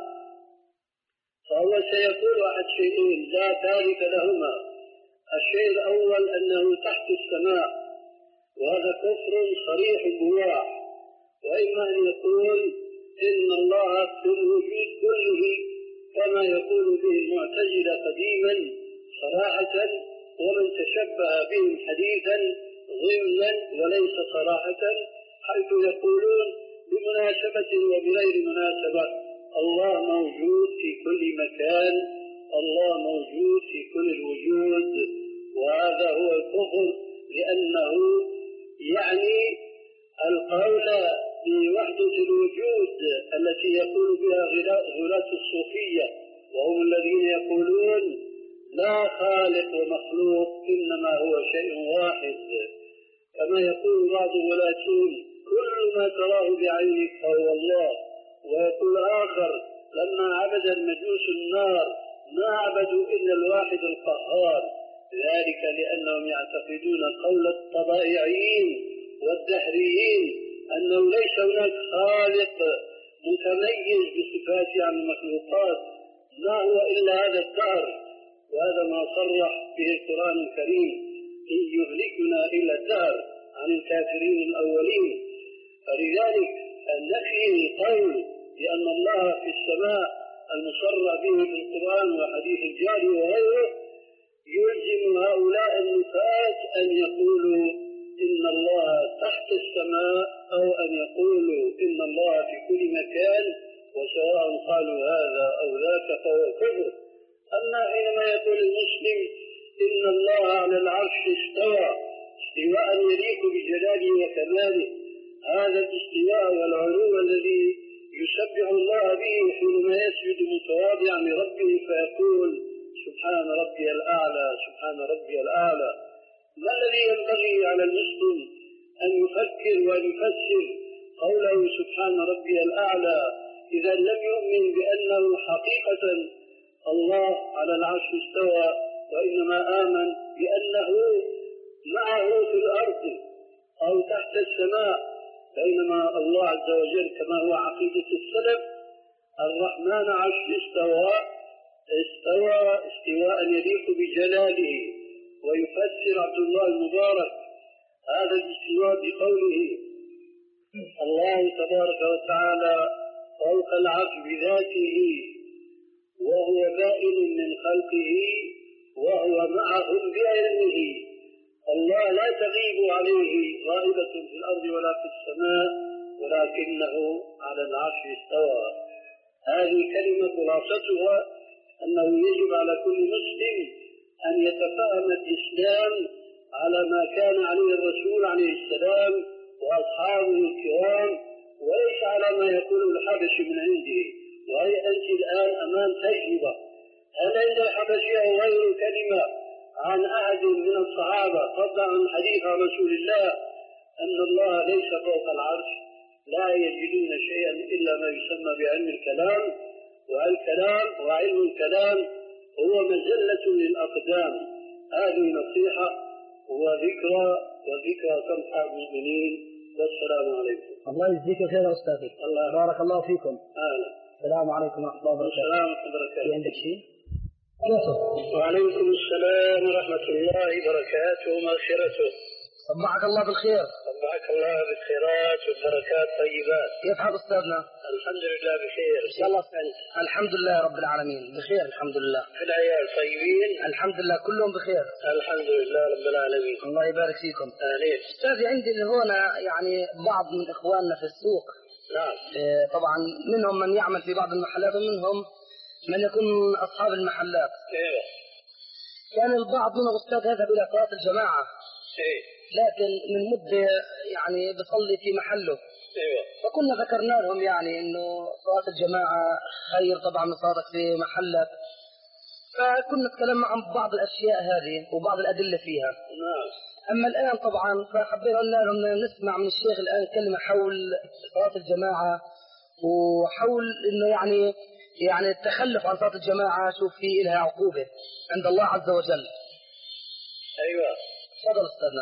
فهو سيقول أحد شيئين لا ثالث لهما: الشيء الأول أنه تحت السماء، وهذا كفر صريح بواح، وإما أن يقول إن الله في الوجود كله كما يقول به المعتزلة قديما صراحة، ومن تشبه بهم حديثا ضمنا وليس صراحة، حيث يقولون بمناسبة وبغير مناسبة: الله موجود في كل مكان، الله موجود في كل الوجود. وهذا هو الكفر، لأنه يعني القول بوحدة الوجود التي يقول بها غلاة الصوفية، وهم الذين يقولون لا خالق ومخلوق إنما هو شيء واحد، كما يقول بعض غلاتهم: كل ما تراه بعينك فهو الله. ويقول آخر: لما عبد المجوس النار ما عبدوا إلا الواحد القهار، ذلك لأنهم يعتقدون قول الطبائعيين والدهريين أنه ليس هناك خالق متميز بصفاته عن المخلوقات، ما هو إلا هذا الدهر. وهذا ما صرح به القرآن الكريم: إن يهلكنا إلا الدهر عن الكافرين الأولين. فلذلك النفي القول بأن الله في السماء المصرح به في القرآن وحديث الجاري وغيره يلزم هؤلاء النفاة أن يقولوا إن الله تحت السماء أو أن يقولوا إن الله في كل مكان، وسواء قالوا هذا أو ذاك فهو كفر. أما حينما يقول المسلم إن الله على العرش استوى استواء يليق بجلاله وكماله، هذا الاستواء والعلو الذي يسبح الله به حينما يسجد متواضعا لربه فيقول سبحان ربي الأعلى سبحان ربي الأعلى. ما الذي ينبغي على المسلم أن يفكر وأن يفسر قوله سبحان ربي الأعلى إذا لم يؤمن بأنه حقيقة الله على العرش استوى، وإنما آمن بأنه معه في الأرض أو تحت السماء، بينما الله عز وجل كما هو عقيدة السلف الرحمن عرش استوى استوى استواء يليق بجلاله. ويفسر عبد الله المبارك هذا الاستواء بقوله الله تبارك وتعالى فوق العرش بذاته وهو بائن من خلقه وهو معهم بعلمه. الله لا تغيب عليه غائبة في الأرض ولا في السماء، ولكنه على العرش استوى. هذه كلمة خلاصتها أنه يجب على كل مسلم أن يتفهم الإسلام على ما كان عليه الرسول عليه السلام وأصحابه الكرام، وليس على ما يقول الحبشي من عنده. وهي أنت الآن أمام تجربة، هل عند الحبشي أو غير كلمة عن أحد من الصحابة قبل عن حديث عن رسول الله أن الله ليس فوق العرش؟ لا يجدون شيئا إلا ما يسمى بعلم الكلام، والكلام وعلم الكلام هو مزلة للأقدام. هذه نصيحة وذكرى وذكرى تنفع المؤمنين. والسلام عليكم. الله يجزيك خير يا أستاذي. الله بارك الله فيكم. أهلا. السلام عليكم ورحمة الله وبركاته. السلام ورحمة الله وبركاته. في عندك شيء؟ وعليكم السلام ورحمة الله وبركاته ومغفرته. صبحك الله بالخير. صبحك الله بالخيرات والبركات طيبات. كيف حال أستاذنا؟ الحمد لله بخير. إن شاء الله أنت. الحمد لله رب العالمين بخير الحمد لله. في العيال طيبين؟ الحمد لله كلهم بخير. الحمد لله رب العالمين. الله يبارك فيكم. آمين. أستاذي عندي هنا يعني بعض من إخواننا في السوق. نعم. إيه طبعا منهم من يعمل في بعض المحلات ومنهم من يكون أصحاب المحلات. ايوه. كان البعض منهم أستاذ يذهب إلى صلاة الجماعة. ايه. لكن من مدة يعني بصلي في محله. ايوه. فكنا ذكرنا لهم يعني إنه صلاة الجماعة خير طبعا من صلاتك في محلك. فكنا نتكلم عن بعض الأشياء هذه وبعض الأدلة فيها. نعم. أما الآن طبعا فحبينا قلنا لهم نسمع من الشيخ الآن كلمة حول صلاة الجماعة وحول إنه يعني يعني التخلف عن صلاة الجماعة شوف فيه لها عقوبة عند الله عز وجل. أيوة. تفضل أستاذنا.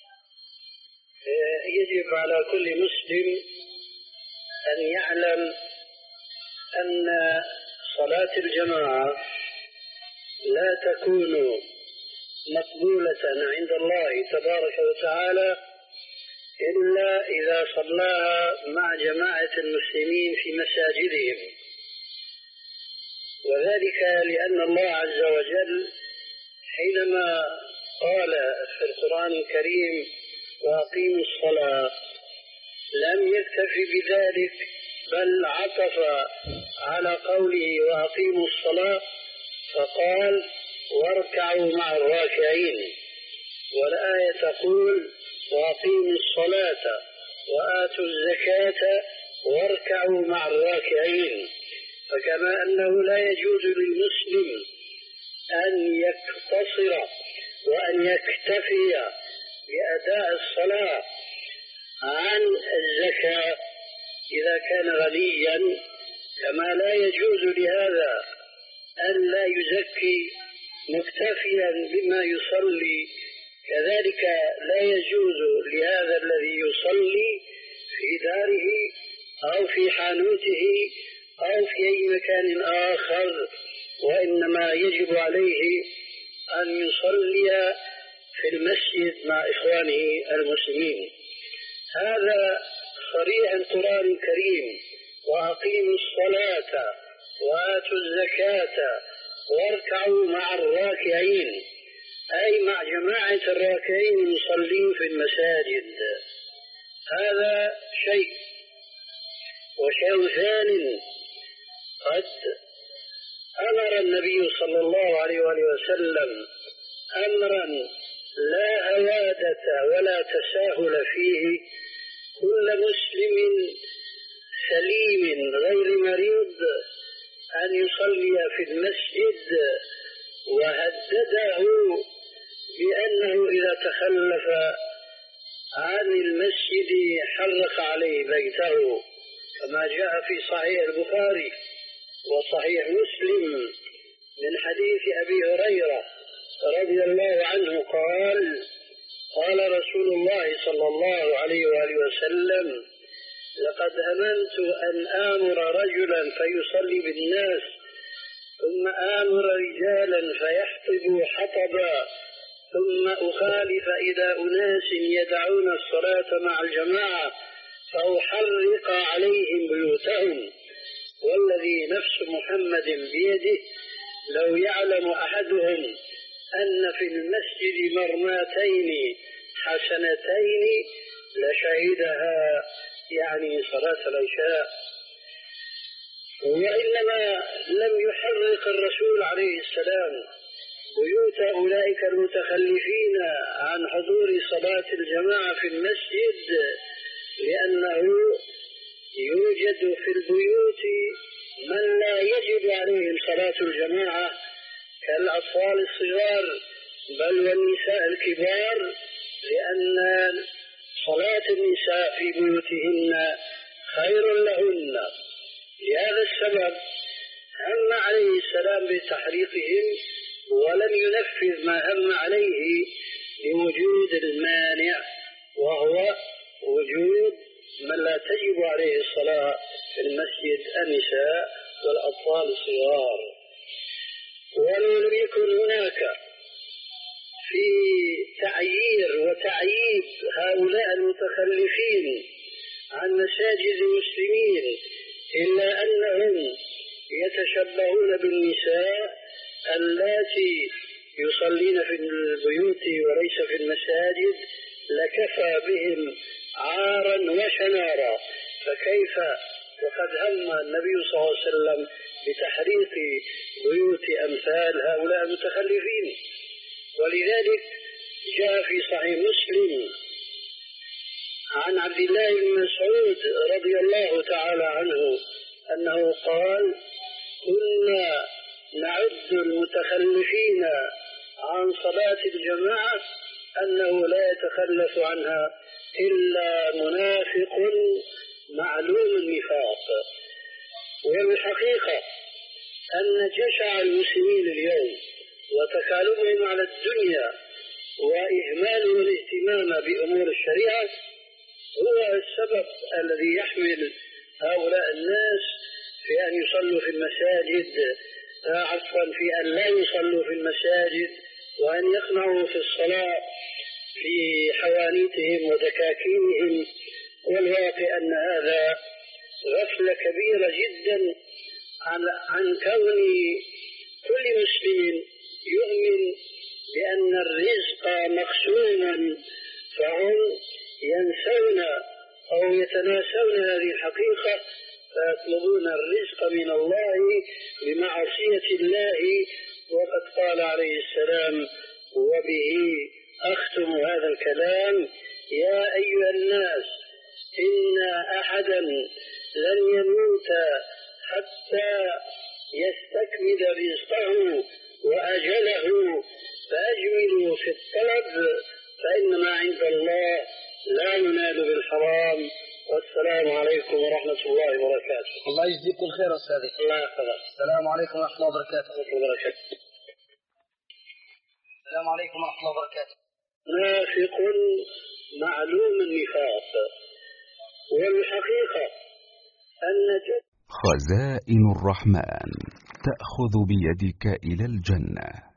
يجب على كل مسلم أن يعلم أن صلاة الجماعة لا تكون مقبولة عند الله تبارك وتعالى إلا إذا صلاها مع جماعة المسلمين في مساجدهم، وذلك لأن الله عز وجل حينما قال في القرآن الكريم وأقيموا الصلاة لم يكتفي بذلك، بل عطف على قوله وأقيموا الصلاة فقال واركعوا مع الراكعين، والآية تقول وأقيموا الصلاة وآتوا الزكاة واركعوا مع الراكعين. فكما أنه لا يجوز للمسلم أن يقتصر وأن يكتفي بأداء الصلاة عن الزكاة إذا كان غنيا، كما لا يجوز لهذا أن لا يزكي مكتفيا بما يصلي، كذلك لا يجوز لهذا الذي يصلي في داره أو في حانوته أو في أي مكان آخر، وإنما يجب عليه أن يصلي في المسجد مع إخوانه المسلمين. هذا صريح القرآن الكريم وأقيموا الصلاة وآتوا الزكاة واركعوا مع الراكعين. أي مع جماعة الراكعين المصلين في المساجد. هذا شيء. وشيء ثاني، قد أمر النبي صلى الله عليه وآله وسلم أمرا لا هوادة ولا تساهل فيه كل مسلم سليم غير مريض أن يصلي في المسجد، وهدده بأنه إذا تخلف عن المسجد حرق عليه بيته، كما جاء في صحيح البخاري وصحيح مسلم من حديث أبي هريرة رضي الله عنه قال: قال رسول الله صلى الله عليه وآله وسلم: لقد هممت أن آمر رجلا فيصلي بالناس، ثم آمر رجالا فيحطبوا حطبا، ثم أخالف إلى أناس يدعون الصلاة مع الجماعة فأحرق عليهم بيوتهم، والذي نفس محمد بيده لو يعلم أحدهم أن في المسجد مرماتين حسنتين لشهدها، يعني صلاة العشاء. وإنما لم يحرق الرسول عليه السلام بيوت أولئك المتخلفين عن حضور صلاة الجماعة في المسجد، لأنه يوجد في البيوت من لا يجب عليهم صلاة الجماعة كالأطفال الصغار بل والنساء الكبار، لأن صلاة النساء في بيوتهن خير لهن. لهذا السبب هم عليه السلام بتحريقهم ولم ينفذ ما هم عليه لوجود المانع، وهو وجود من لا تجب عليه الصلاة في المسجد النساء والأطفال الصغار. ولم يكن هناك في تعيير وتعييب هؤلاء المتخلفين عن مساجد المسلمين إلا أنهم يتشبهون بالنساء اللاتي يصلين في البيوت وليس في المساجد، لكفى بهم عارا وشنارا، فكيف وقد هم النبي صلى الله عليه وسلم بتحريق بيوت أمثال هؤلاء المتخلفين. ولذلك جاء في صحيح مسلم عن عبد الله بن مسعود رضي الله تعالى عنه أنه قال: كنا نعد المتخلفين عن صلاة الجماعة أنه لا يتخلف عنها إلا منافق معلوم النفاق. والحقيقة أن جشع المسلمين اليوم وتكالبهم على الدنيا وإهمالهم الاهتمام بأمور الشريعة هو السبب الذي يحمل هؤلاء الناس في أن يصلوا في المساجد، عفوا في أن لا يصلوا في المساجد، وأن يقنعوا في الصلاة في حوانيتهم ودكاكينهم. والواقع أن هذا غفلة كبيرة جدا عن, عن كون كل مسلم يؤمن بأن الرزق مقسوما، فهم ينسون أو يتناسون هذه الحقيقة فيطلبون الرزق من الله بمعصية الله. وقد قال عليه السلام، وبه أختم هذا الكلام: يا أيها الناس إن أحدا لن يموت حتى يستكمل رزقه وأجله، فأجملوا في الطلب فإن ما عند الله لا ينال بالحرام. والسلام عليكم ورحمة الله وبركاته. الله يجزيكم الخير أستاذي. الله يحفظك. السلام عليكم ورحمة الله وبركاته. وبركاته. السلام عليكم ورحمة الله وبركاته. نافق معلوم النفاق. والحقيقة أن خزائن الرحمن تأخذ بيدك إلى الجنة.